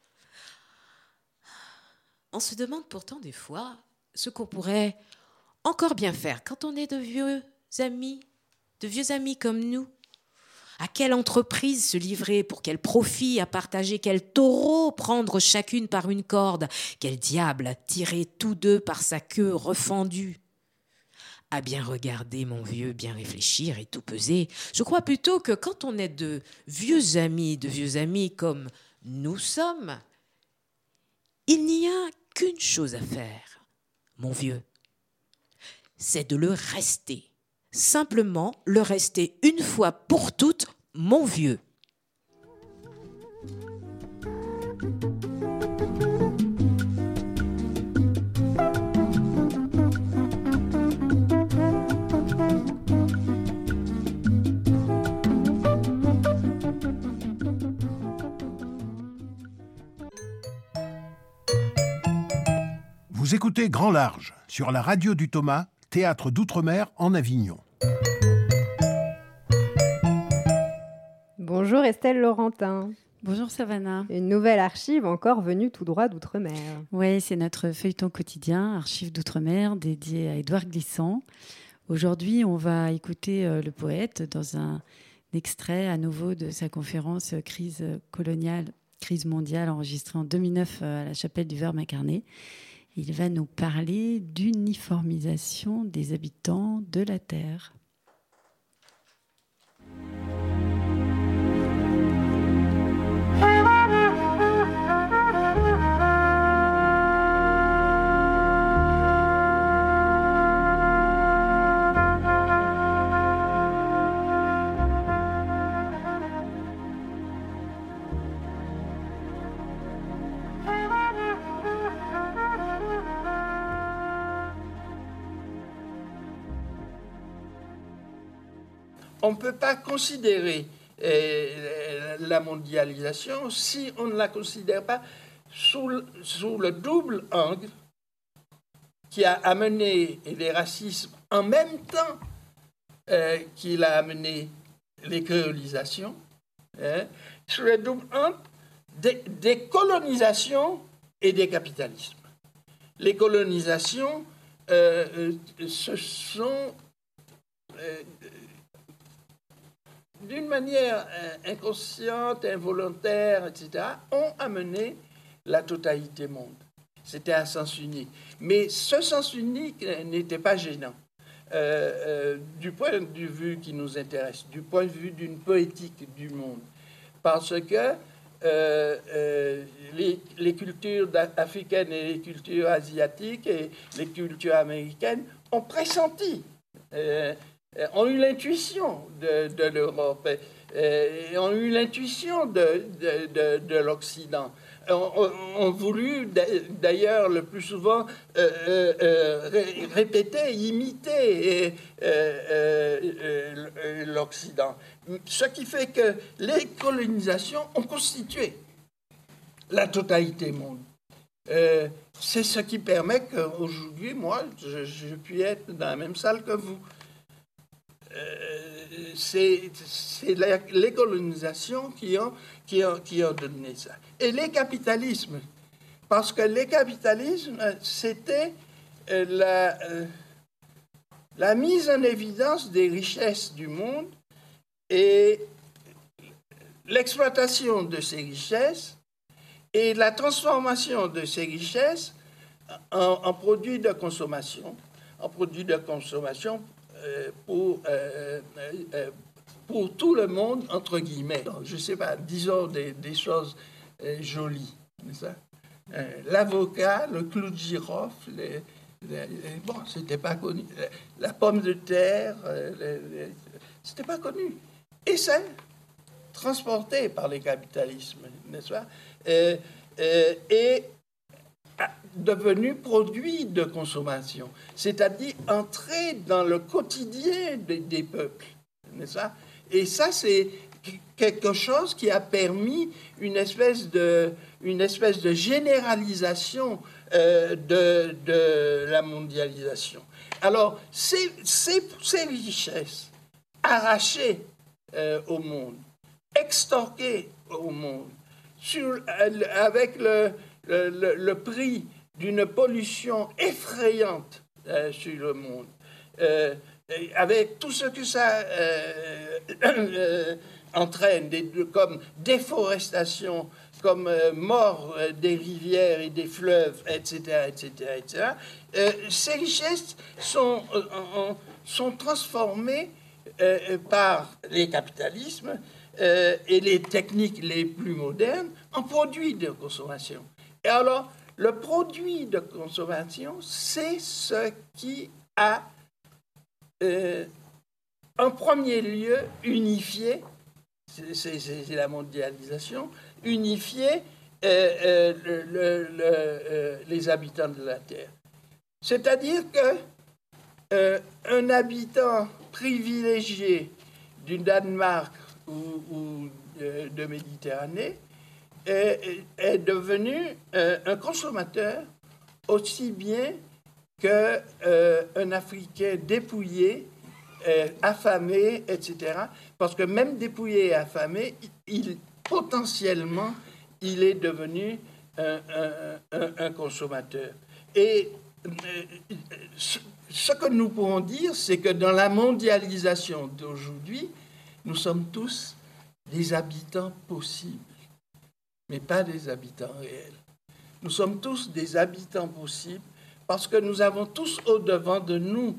On se demande pourtant des fois ce qu'on pourrait encore bien faire quand on est de vieux amis comme nous. À quelle entreprise se livrer, pour quel profit à partager, quel taureau prendre chacune par une corde, quel diable tirer tous deux par sa queue refendue. À bien regarder, mon vieux, bien réfléchir et tout peser, je crois plutôt que quand on est de vieux amis comme nous sommes, il n'y a qu'une chose à faire, mon vieux, c'est de le rester. Simplement le rester une fois pour toutes, mon vieux. Vous écoutez Grand Large sur la radio du Thomas, théâtre d'outre-mer en Avignon. Bonjour Estelle Laurentin. Bonjour Savannah. Une nouvelle archive encore venue tout droit d'outre-mer. Oui, c'est notre feuilleton quotidien, Archives d'outre-mer, dédié à Édouard Glissant. Aujourd'hui, on va écouter le poète dans un extrait à nouveau de sa conférence Crise coloniale, crise mondiale, enregistrée en 2009 à la chapelle du Verbe incarné. Il va nous parler d'uniformisation des habitants de la Terre. On ne peut pas considérer la mondialisation si on ne la considère pas sous le double angle qui a amené les racismes en même temps qu'il a amené les créolisations, sous le double angle des colonisations et des capitalismes. Les colonisations, ce sont... d'une manière inconsciente, involontaire, etc., ont amené la totalité monde. C'était un sens unique. Mais ce sens unique n'était pas gênant. Du point de vue qui nous intéresse, du point de vue d'une poétique du monde. Parce que les cultures africaines et les cultures asiatiques et les cultures américaines ont pressenti, ont eu l'intuition de l'Europe, ont eu l'intuition de l'Occident, ont voulu d'ailleurs le plus souvent répéter, imiter l'Occident. Ce qui fait que les colonisations ont constitué la totalité monde. C'est ce qui permet qu'aujourd'hui, moi, je puis être dans la même salle que vous. C'est les colonisations qui ont donné ça. Et les capitalismes, parce que les capitalismes, c'était la mise en évidence des richesses du monde et l'exploitation de ces richesses et la transformation de ces richesses en produits de consommation, pour tout le monde, entre guillemets. Donc, je ne sais pas, disons des choses jolies. Ça. l'avocat, le clou de girofle, bon, c'était pas connu. La pomme de terre, c'était pas connu. Et c'est transporté par les capitalismes, n'est-ce pas? Et devenu produit de consommation, c'est-à-dire entrer dans le quotidien des peuples, n'est-ce pas? Et ça, c'est quelque chose qui a permis une espèce de généralisation de la mondialisation. Alors, ces richesses arrachées au monde, extorquées au monde, avec le prix d'une pollution effrayante sur le monde, avec tout ce que ça entraîne, comme déforestation, comme mort des rivières et des fleuves, etc., ces richesses sont transformées par les capitalismes et les techniques les plus modernes en produits de consommation. Et alors, le produit de consommation, c'est ce qui a, en premier lieu, unifié, c'est la mondialisation, unifié les habitants de la Terre. C'est-à-dire que un habitant privilégié du Danemark ou de Méditerranée est devenu un consommateur aussi bien qu'un Africain dépouillé, affamé, etc. Parce que même dépouillé et affamé, potentiellement, il est devenu un consommateur. Et ce que nous pourrons dire, c'est que dans la mondialisation d'aujourd'hui, nous sommes tous des habitants possibles, mais pas des habitants réels. Nous sommes tous des habitants possibles parce que nous avons tous au-devant de nous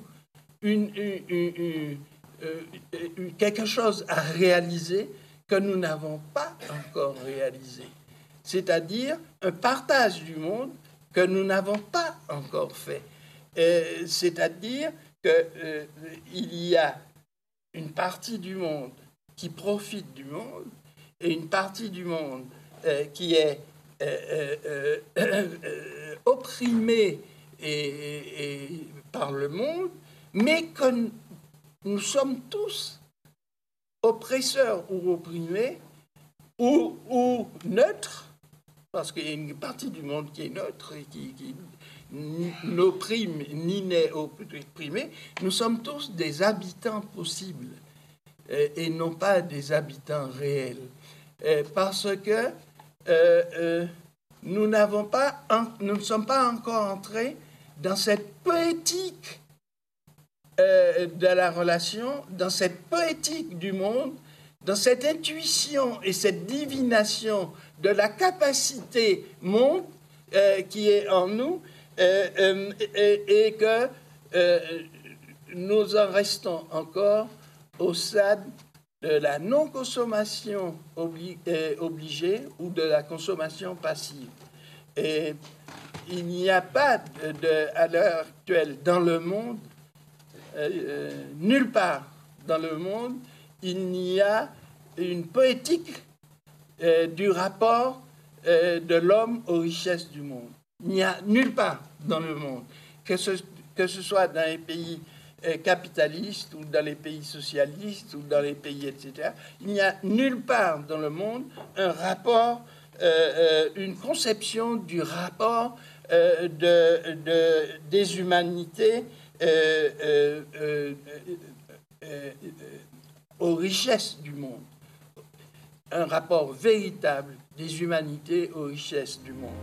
quelque chose à réaliser que nous n'avons pas encore réalisé. C'est-à-dire un partage du monde que nous n'avons pas encore fait. C'est-à-dire qu'il y a une partie du monde qui profite du monde et une partie du monde qui est opprimée par le monde, mais que nous sommes tous oppresseurs ou opprimés ou neutres, parce qu'il y a une partie du monde qui est neutre et qui n'opprime ni n'est opprimé. Nous sommes tous des habitants possibles et non pas des habitants réels, parce que nous ne sommes pas encore entrés dans cette poétique de la relation, dans cette poétique du monde, dans cette intuition et cette divination de la capacité monde qui est en nous, et que nous en restons encore au stade de la non-consommation obligée ou de la consommation passive. Et il n'y a pas à l'heure actuelle dans le monde, nulle part dans le monde, il n'y a une poétique du rapport de l'homme aux richesses du monde. Il n'y a nulle part dans le monde, que ce soit dans les pays capitalistes ou dans les pays socialistes ou dans les pays, etc. Il n'y a nulle part dans le monde un rapport, une conception du rapport des humanités aux richesses du monde. Un rapport véritable des humanités aux richesses du monde.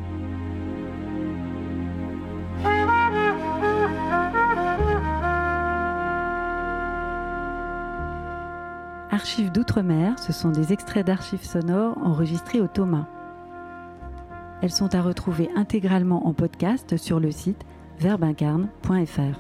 Archives d'outre-mer, ce sont des extraits d'archives sonores enregistrés au Thomas. Elles sont à retrouver intégralement en podcast sur le site verbincarne.fr.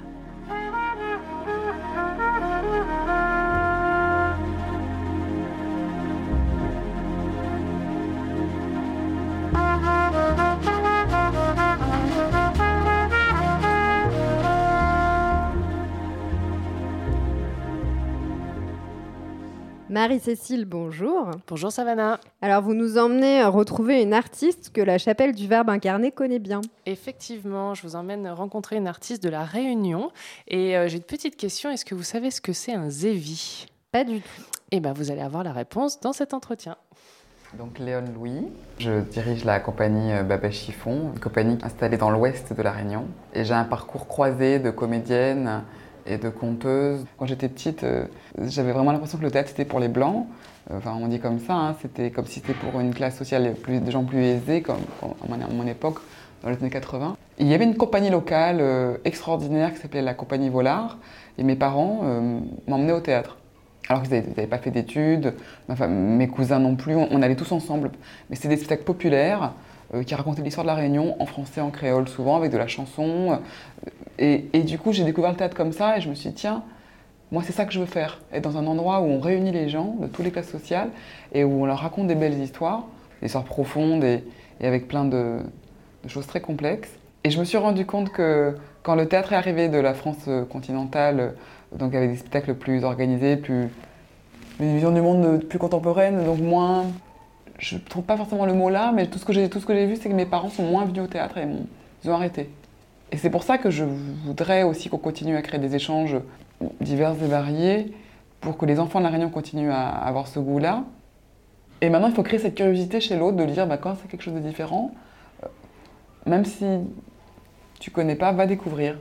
Marie-Cécile, bonjour. Bonjour Savannah. Alors vous nous emmenez retrouver une artiste que la Chapelle du Verbe incarné connaît bien. Effectivement, je vous emmène rencontrer une artiste de La Réunion. Et j'ai une petite question, est-ce que vous savez ce que c'est un zévi ? Pas du tout. Eh bien, vous allez avoir la réponse dans cet entretien. Donc Léon Louis, je dirige la compagnie Babet Chiffon, une compagnie installée dans l'ouest de La Réunion. Et j'ai un parcours croisé de comédienne et de conteuse. Quand j'étais petite, j'avais vraiment l'impression que le théâtre c'était pour les blancs. Enfin, on dit comme ça, hein, c'était comme si c'était pour une classe sociale, des gens plus aisés, comme à mon époque, dans les années 80. Et il y avait une compagnie locale extraordinaire qui s'appelait la Compagnie Volard. Et mes parents m'emmenaient au théâtre. Alors qu'ils n'avaient pas fait d'études, enfin, mes cousins non plus, on allait tous ensemble. Mais c'était des spectacles populaires qui racontaient l'histoire de la Réunion en français, en créole, souvent avec de la chanson. Et du coup, j'ai découvert le théâtre comme ça et je me suis dit, tiens, moi c'est ça que je veux faire. Être dans un endroit où on réunit les gens de toutes les classes sociales et où on leur raconte des belles histoires, des histoires profondes et avec plein de choses très complexes. Et je me suis rendu compte que quand le théâtre est arrivé de la France continentale, donc avec des spectacles plus organisés, une vision du monde plus contemporaine, donc moins... Je ne trouve pas forcément le mot là, mais tout ce que j'ai vu, c'est que mes parents sont moins venus au théâtre et ils ont arrêté. Et c'est pour ça que je voudrais aussi qu'on continue à créer des échanges divers et variés pour que les enfants de La Réunion continuent à avoir ce goût-là. Et maintenant, il faut créer cette curiosité chez l'autre de dire quand c'est quelque chose de différent, même si tu ne connais pas, va découvrir.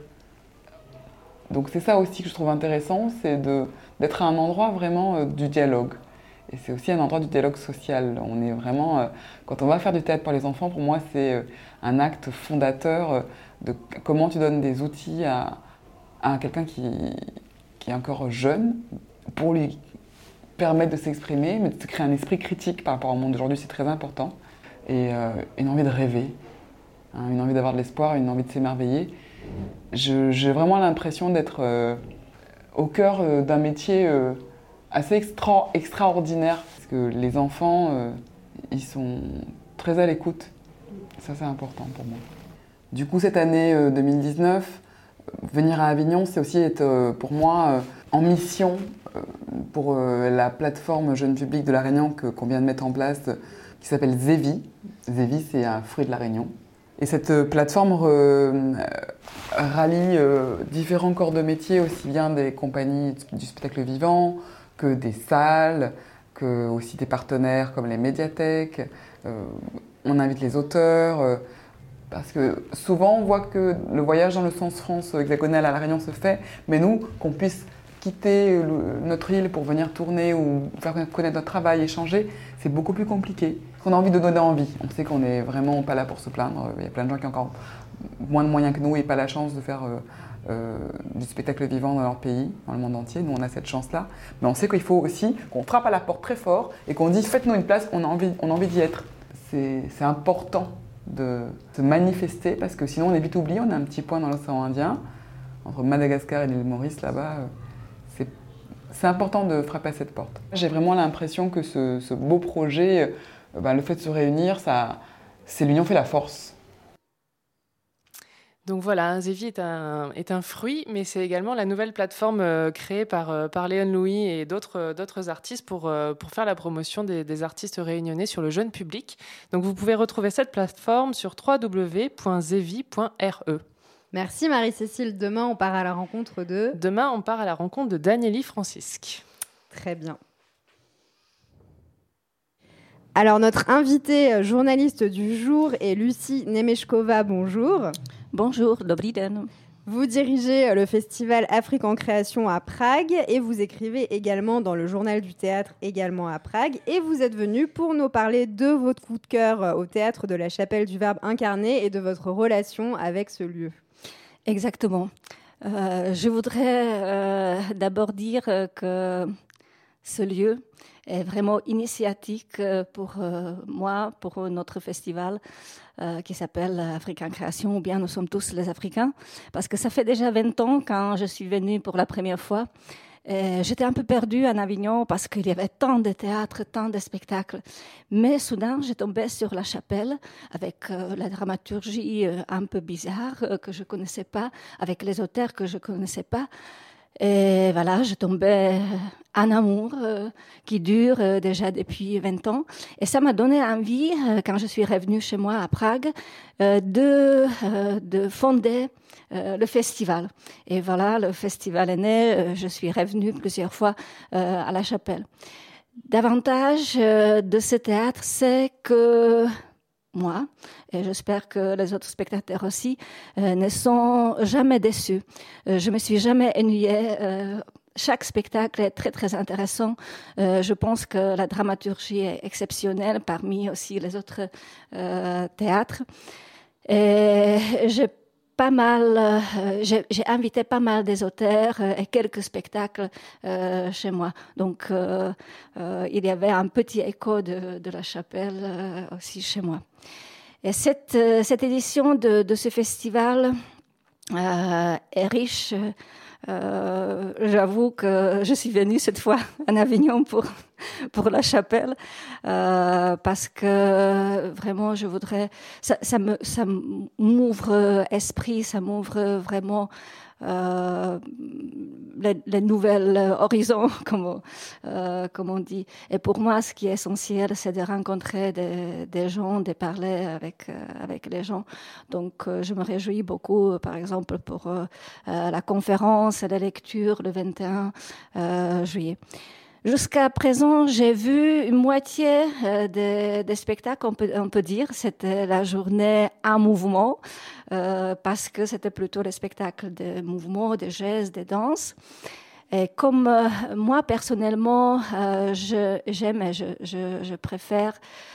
Donc c'est ça aussi que je trouve intéressant, c'est d'être à un endroit vraiment du dialogue. Et c'est aussi un endroit du dialogue social. On est vraiment, quand on va faire du théâtre pour les enfants, pour moi c'est un acte fondateur de comment tu donnes des outils à quelqu'un qui est encore jeune pour lui permettre de s'exprimer, mais de créer un esprit critique par rapport au monde d'aujourd'hui, c'est très important. Et une envie de rêver, hein, une envie d'avoir de l'espoir, une envie de s'émerveiller. J'ai vraiment l'impression d'être au cœur d'un métier assez extraordinaire. Parce que les enfants, ils sont très à l'écoute. Ça, c'est important pour moi. Du coup, cette année 2019, venir à Avignon, c'est aussi être pour moi en mission pour la plateforme jeune public de La Réunion qu'on vient de mettre en place, qui s'appelle Zévi. Zévi, c'est un fruit de La Réunion. Et cette plateforme rallie différents corps de métier, aussi bien des compagnies du spectacle vivant que des salles, que aussi des partenaires comme les médiathèques. On invite les auteurs, parce que souvent on voit que le voyage dans le sens France hexagonal à La Réunion se fait, mais nous, qu'on puisse quitter notre île pour venir tourner ou faire connaître notre travail, échanger, c'est beaucoup plus compliqué. On a envie de donner envie. On sait qu'on n'est vraiment pas là pour se plaindre. Il y a plein de gens qui ont encore moins de moyens que nous et pas la chance de faire du spectacle vivant dans leur pays, dans le monde entier. Nous, on a cette chance-là. Mais on sait qu'il faut aussi qu'on frappe à la porte très fort et qu'on dise « faites-nous une place, on a envie d'y être ». C'est important de se manifester parce que sinon on est vite oublié. On a un petit point dans l'océan Indien, entre Madagascar et l'île Maurice, là-bas. C'est important de frapper à cette porte. J'ai vraiment l'impression que ce beau projet, le fait de se réunir, c'est l'union fait la force. Donc voilà, Zévi est un fruit, mais c'est également la nouvelle plateforme créée par Léon Louis et d'autres artistes pour faire la promotion des artistes réunionnais sur le jeune public. Donc vous pouvez retrouver cette plateforme sur www.zevi.re. Merci Marie-Cécile. Demain, on part à la rencontre de... Demain, on part à la rencontre de Danieli Francisque. Très bien. Alors, notre invitée journaliste du jour est Lucie Nemeshkova. Bonjour. Bonjour, dobrý den. Vous dirigez le festival Afrique en création à Prague et vous écrivez également dans le journal du théâtre, également à Prague. Et vous êtes venue pour nous parler de votre coup de cœur au théâtre de la Chapelle du Verbe incarné et de votre relation avec ce lieu. Exactement. Je voudrais d'abord dire que ce lieu est vraiment initiatique pour moi, pour notre festival qui s'appelle Afrique en création, ou bien Nous sommes tous les Africains, parce que ça fait déjà 20 ans quand je suis venue pour la première fois. J'étais un peu perdue en Avignon parce qu'il y avait tant de théâtres, tant de spectacles. Mais soudain, j'ai tombé sur la chapelle avec la dramaturgie un peu bizarre que je ne connaissais pas, avec les auteurs que je ne connaissais pas. Et voilà, je tombais en amour qui dure déjà depuis 20 ans. Et ça m'a donné envie, quand je suis revenue chez moi à Prague, de fonder le festival. Et voilà, le festival est né. Je suis revenue plusieurs fois à la Chapelle. Davantage de ce théâtre, c'est que moi, et j'espère que les autres spectateurs aussi, ne sont jamais déçus. Je me suis jamais ennuyée. Chaque spectacle est très, très intéressant. Je pense que la dramaturgie est exceptionnelle parmi aussi les autres théâtres. Et j'ai invité pas mal des auteurs et quelques spectacles chez moi. Donc, il y avait un petit écho de la Chapelle aussi chez moi. Et cette édition de ce festival est riche. J'avoue que je suis venue cette fois en Avignon pour la Chapelle parce que vraiment je voudrais ça m'ouvre esprit, ça m'ouvre vraiment les nouvelles horizons comme on dit. Et pour moi ce qui est essentiel c'est de rencontrer des gens, de parler avec les gens. Donc je me réjouis beaucoup par exemple pour la conférence et la lecture le 21 juillet. Jusqu'à présent, j'ai vu une moitié des spectacles, on peut dire. C'était la journée en mouvement, parce que c'était plutôt les spectacles de mouvement, de gestes, de danse. Et comme moi, personnellement, j'aime et je préfère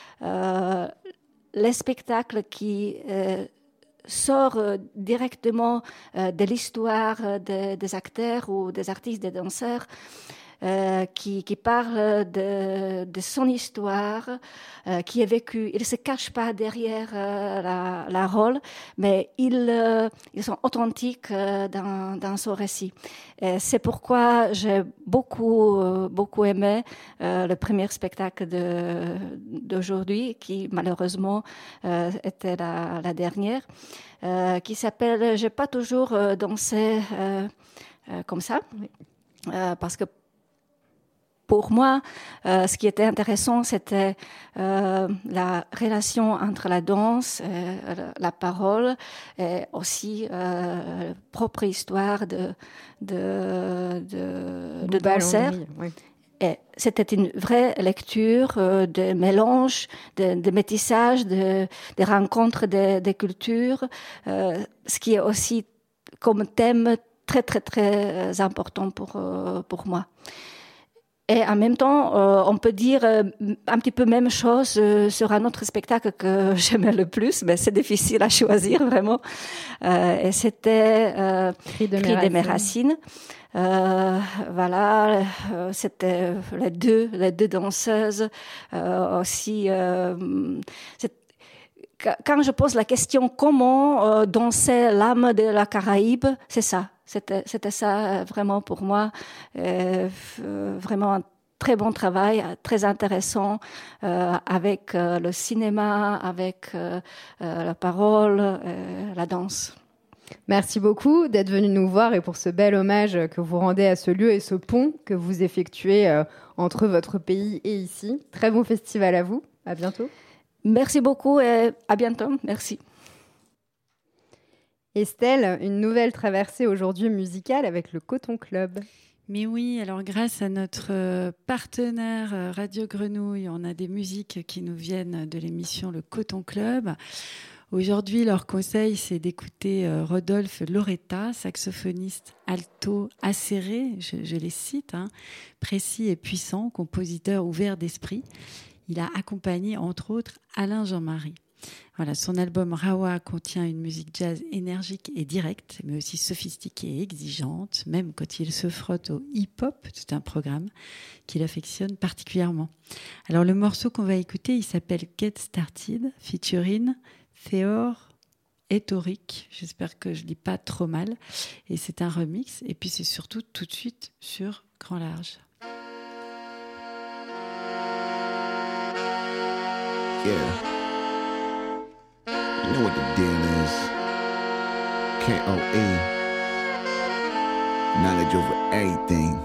les spectacles qui sort directement de l'histoire des acteurs ou des artistes, des danseurs, qui parle de son histoire, qui est vécue. Il ne se cache pas derrière la rôle, mais ils sont authentiques dans son récit. Et c'est pourquoi j'ai beaucoup aimé le premier spectacle d'aujourd'hui, qui malheureusement était la dernière, qui s'appelle « J'ai pas toujours dansé comme ça », parce que pour moi, ce qui était intéressant, c'était la relation entre la danse, la parole, et aussi la propre histoire de danseurs. Oui. Et c'était une vraie lecture de mélange, de métissage, de rencontres des cultures, ce qui est aussi comme thème très, très, très important pour moi. Et en même temps, on peut dire un petit peu même chose sur un autre spectacle que j'aimais le plus, mais c'est difficile à choisir vraiment. Et c'était Cris de mes racines. Voilà, c'était les deux danseuses aussi. Quand je pose la question comment danser l'âme de la Caraïbe, c'est ça. C'était ça vraiment pour moi, vraiment un très bon travail, très intéressant avec le cinéma, avec la parole, la danse. Merci beaucoup d'être venu nous voir et pour ce bel hommage que vous rendez à ce lieu et ce pont que vous effectuez entre votre pays et ici. Très bon festival à vous. À bientôt. Merci beaucoup et à bientôt. Merci. Estelle, une nouvelle traversée aujourd'hui musicale avec le Coton Club. Mais oui, alors grâce à notre partenaire Radio Grenouille, on a des musiques qui nous viennent de l'émission Le Coton Club. Aujourd'hui, leur conseil, c'est d'écouter Rodolphe Loretta, saxophoniste alto acéré, je les cite, précis et puissant, compositeur ouvert d'esprit. Il a accompagné, entre autres, Alain Jean-Marie. Voilà, son album Rawa contient une musique jazz énergique et directe, mais aussi sophistiquée et exigeante, même quand il se frotte au hip-hop. C'est un programme qu'il affectionne particulièrement. Alors, le morceau qu'on va écouter, il s'appelle Get Started, featuring Théor Etoric. J'espère que je ne lis pas trop mal. Et c'est un remix. Et puis, c'est surtout tout de suite sur Grand Large. Yeah. You know what the deal is. K-O-E. knowledge over everything.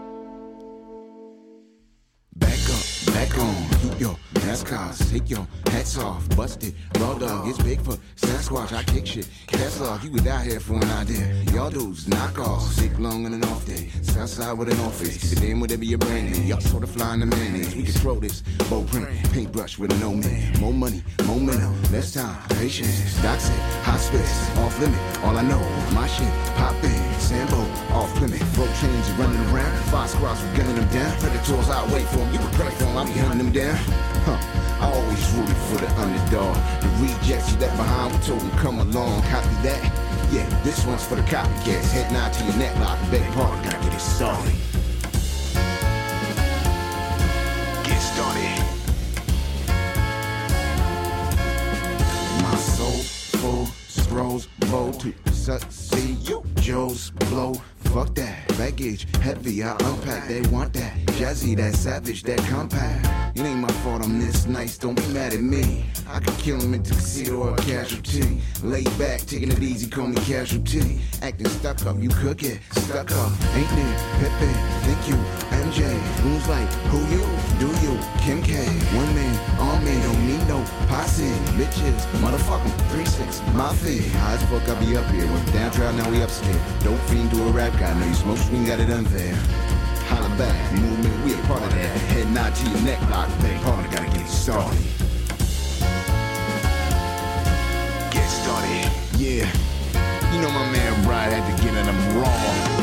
Back on, keep your NASCARs, take your hats off, busted, raw dog, it's big for Sasquatch, I kick shit, cast off, you was out here for an idea, y'all dudes knock off, sick long on an off day, Southside with an off face, the name whatever your brand name, y'all sort of fly in the mayonnaise, we control this, bow print, paintbrush with a no man, more money, momentum, less time, patience, Doc said, hospice, off limit, all I know, my shit, pop in, Sambo, off limit, road chains are running around, 5 squads, we gunning them down, predators, I wait for them, you can pray for them, I be hunting them down, I always rooted for the underdog, the rejects you left behind, we told them come along, copy that, yeah, this one's for the copycats, head nod to your neck lock, beg pardon, gotta get it started. Get started. My soul full, scrolls bow to succeed, you Joe's blow. Fuck that, baggage heavy, I unpack. They want that jazzy, that savage, that compact. It ain't my fault I'm this nice, don't be mad at me. I could kill him in tuxedo or a casualty. Lay back, taking it easy, call me casualty. Acting stuck up, you could get stuck up. Ain't there, Pepe, thank you, MJ. Who's like, who you, do you, Kim K. One man, all men, don't need no posse. Bitches, motherfucker, 3-6, my fee. High as fuck, I be up here. Went down trial, now we upstairs. Dope fiend to a rap guy, know you smoke screen, got it unfair. Holla back, movement, we a part of that. Head nod to your neck, lock, big partner, gotta get it started. Get started, yeah. You know my man Brad had to get at him raw.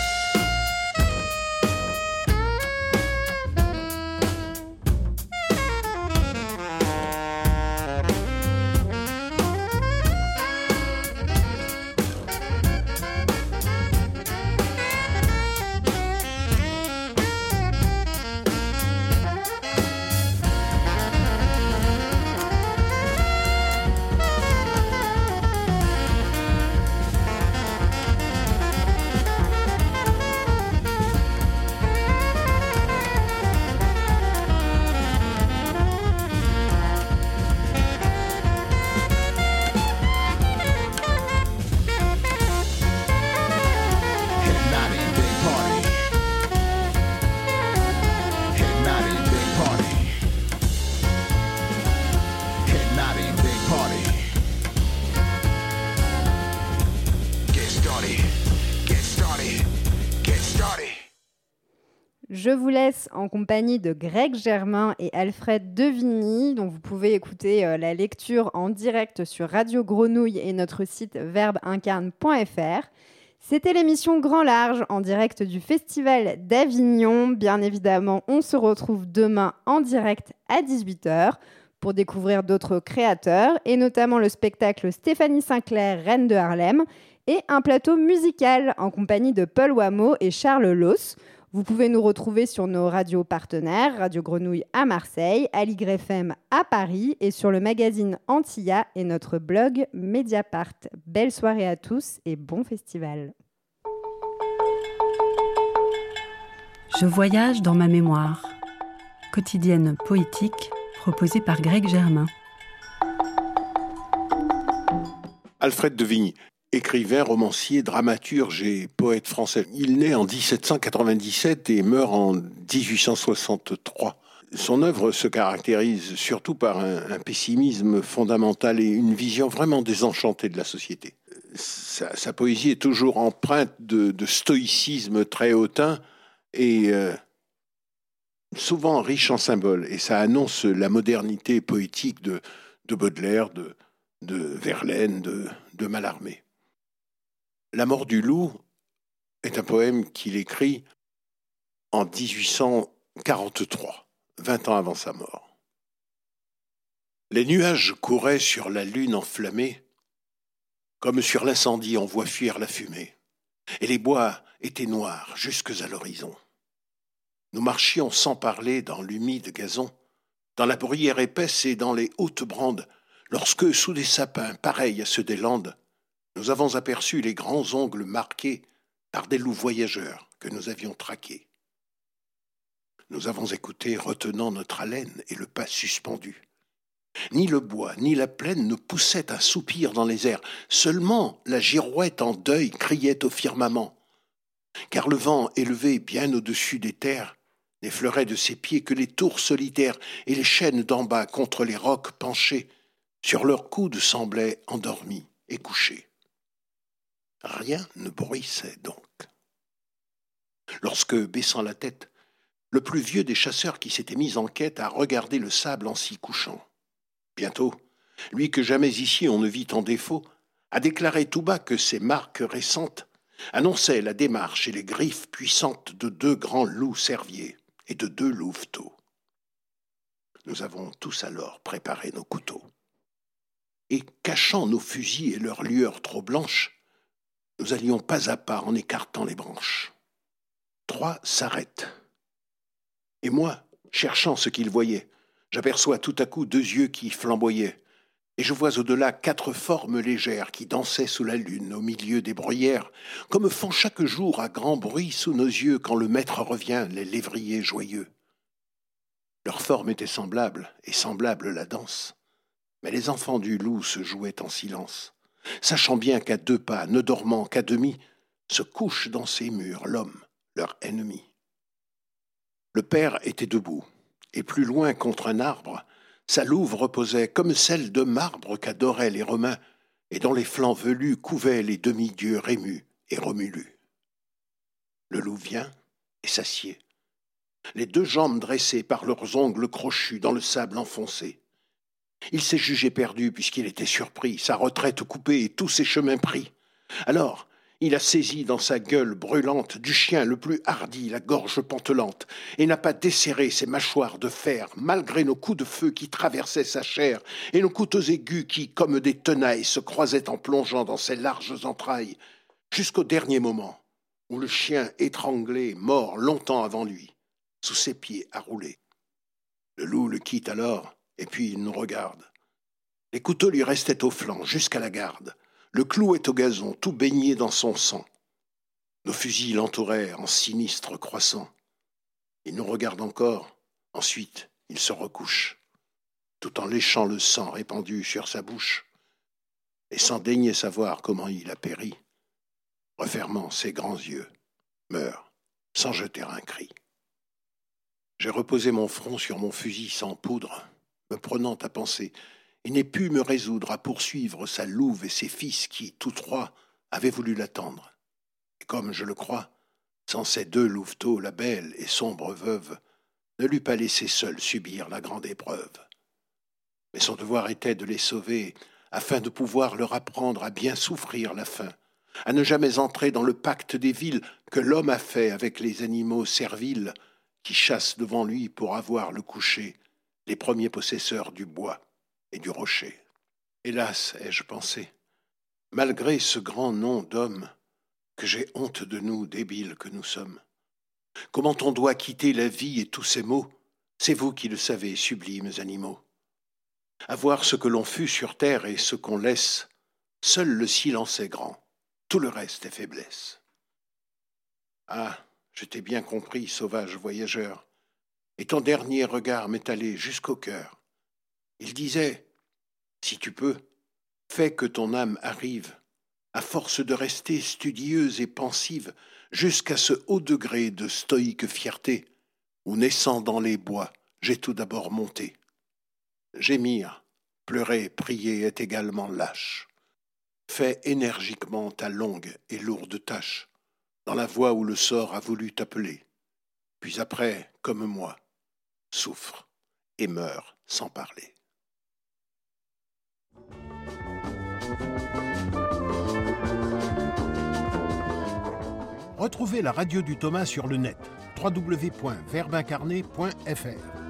Je vous laisse en compagnie de Greg Germain et Alfred Devigny, dont vous pouvez écouter la lecture en direct sur Radio Grenouille et notre site verbeincarne.fr. C'était l'émission Grand Large en direct du Festival d'Avignon. Bien évidemment, on se retrouve demain en direct à 18h pour découvrir d'autres créateurs et notamment le spectacle Stéphanie Sinclair, Reine de Harlem et un plateau musical en compagnie de Paul Wameau et Charles Loos. Vous pouvez nous retrouver sur nos radios partenaires, Radio Grenouille à Marseille, Aligre FM à Paris et sur le magazine Antilla et notre blog Mediapart. Belle soirée à tous et bon festival. Je voyage dans ma mémoire. Quotidienne poétique proposée par Greg Germain. Alfred Devigny. Écrivain, romancier, dramaturge et poète français. Il naît en 1797 et meurt en 1863. Son œuvre se caractérise surtout par un pessimisme fondamental et une vision vraiment désenchantée de la société. Sa poésie est toujours empreinte de stoïcisme très hautain et souvent riche en symboles. Et ça annonce la modernité poétique de Baudelaire, de Verlaine, de Mallarmé. La mort du loup est un poème qu'il écrit en 1843, 20 ans avant sa mort. Les nuages couraient sur la lune enflammée, comme sur l'incendie on voit fuir la fumée, et les bois étaient noirs jusque à l'horizon. Nous marchions sans parler dans l'humide gazon, dans la bruyère épaisse et dans les hautes brandes, lorsque, sous des sapins pareils à ceux des Landes, nous avons aperçu les grands ongles marqués par des loups voyageurs que nous avions traqués. Nous avons écouté, retenant notre haleine et le pas suspendu. Ni le bois, ni la plaine ne poussaient un soupir dans les airs. Seulement la girouette en deuil criait au firmament. car le vent élevé bien au-dessus des terres n'effleurait de ses pieds que les tours solitaires et les chaînes d'en bas contre les rocs penchés, sur leurs coudes semblaient endormis et couchés. Rien ne bruissait donc. Lorsque, baissant la tête, le plus vieux des chasseurs qui s'était mis en quête a regardé le sable en s'y couchant. Bientôt, lui que jamais ici on ne vit en défaut, a déclaré tout bas que ces marques récentes annonçaient la démarche et les griffes puissantes de 2 grands loups cerviers et de 2 louveteaux. Nous avons tous alors préparé nos couteaux. Et, cachant nos fusils et leurs lueurs trop blanches, nous allions pas à pas en écartant les branches. 3 s'arrêtent. Et moi, cherchant ce qu'ils voyaient, j'aperçois tout à coup 2 yeux qui flamboyaient, et je vois au-delà 4 formes légères qui dansaient sous la lune au milieu des bruyères, comme font chaque jour à grand bruit sous nos yeux quand le maître revient, les lévriers joyeux. Leur forme était semblable, et semblable la danse, mais les enfants du loup se jouaient en silence, sachant bien qu'à 2 pas, ne dormant qu'à demi, se couche dans ces murs l'homme, leur ennemi. Le père était debout, et plus loin contre un arbre, sa louve reposait comme celle de marbre qu'adoraient les Romains, et dont les flancs velus couvaient les demi-dieux Rémus et Romulus. Le loup vient et s'assied, les 2 jambes dressées par leurs ongles crochus dans le sable enfoncé. Il s'est jugé perdu puisqu'il était surpris, sa retraite coupée et tous ses chemins pris. Alors, il a saisi dans sa gueule brûlante du chien le plus hardi la gorge pantelante et n'a pas desserré ses mâchoires de fer malgré nos coups de feu qui traversaient sa chair et nos couteaux aigus qui, comme des tenailles, se croisaient en plongeant dans ses larges entrailles jusqu'au dernier moment où le chien étranglé mord longtemps avant lui, sous ses pieds à rouler. Le loup le quitte alors et puis il nous regarde. Les couteaux lui restaient au flanc jusqu'à la garde. Le clou est au gazon, tout baigné dans son sang. Nos fusils l'entouraient en sinistre croissant. Il nous regarde encore, ensuite il se recouche, tout en léchant le sang répandu sur sa bouche, et sans daigner savoir comment il a péri, refermant ses grands yeux, meurt sans jeter un cri. J'ai reposé mon front sur mon fusil sans poudre, me prenant à penser, et n'ai pu me résoudre à poursuivre sa louve et ses fils qui, tous 3, avaient voulu l'attendre. Et comme je le crois, sans ces 2 louveteaux, la belle et sombre veuve ne l'eût pas laissé seule subir la grande épreuve. Mais son devoir était de les sauver, afin de pouvoir leur apprendre à bien souffrir la faim, à ne jamais entrer dans le pacte des villes que l'homme a fait avec les animaux serviles qui chassent devant lui pour avoir le coucher, les premiers possesseurs du bois et du rocher. Hélas, ai-je pensé, malgré ce grand nom d'homme, que j'ai honte de nous, débiles que nous sommes. Comment on doit quitter la vie et tous ses maux, c'est vous qui le savez, sublimes animaux. Avoir ce que l'on fut sur terre et ce qu'on laisse, seul le silence est grand, tout le reste est faiblesse. Ah, je t'ai bien compris, sauvage voyageur, et ton dernier regard m'est allé jusqu'au cœur. Il disait, si tu peux, fais que ton âme arrive, à force de rester studieuse et pensive, jusqu'à ce haut degré de stoïque fierté, où naissant dans les bois, j'ai tout d'abord monté. Gémir, pleurer, prier est également lâche. Fais énergiquement ta longue et lourde tâche, dans la voie où le sort a voulu t'appeler. Puis après, comme moi, souffre et meurt sans parler. Retrouvez la radio du Thomas sur le net, www.verbincarné.fr.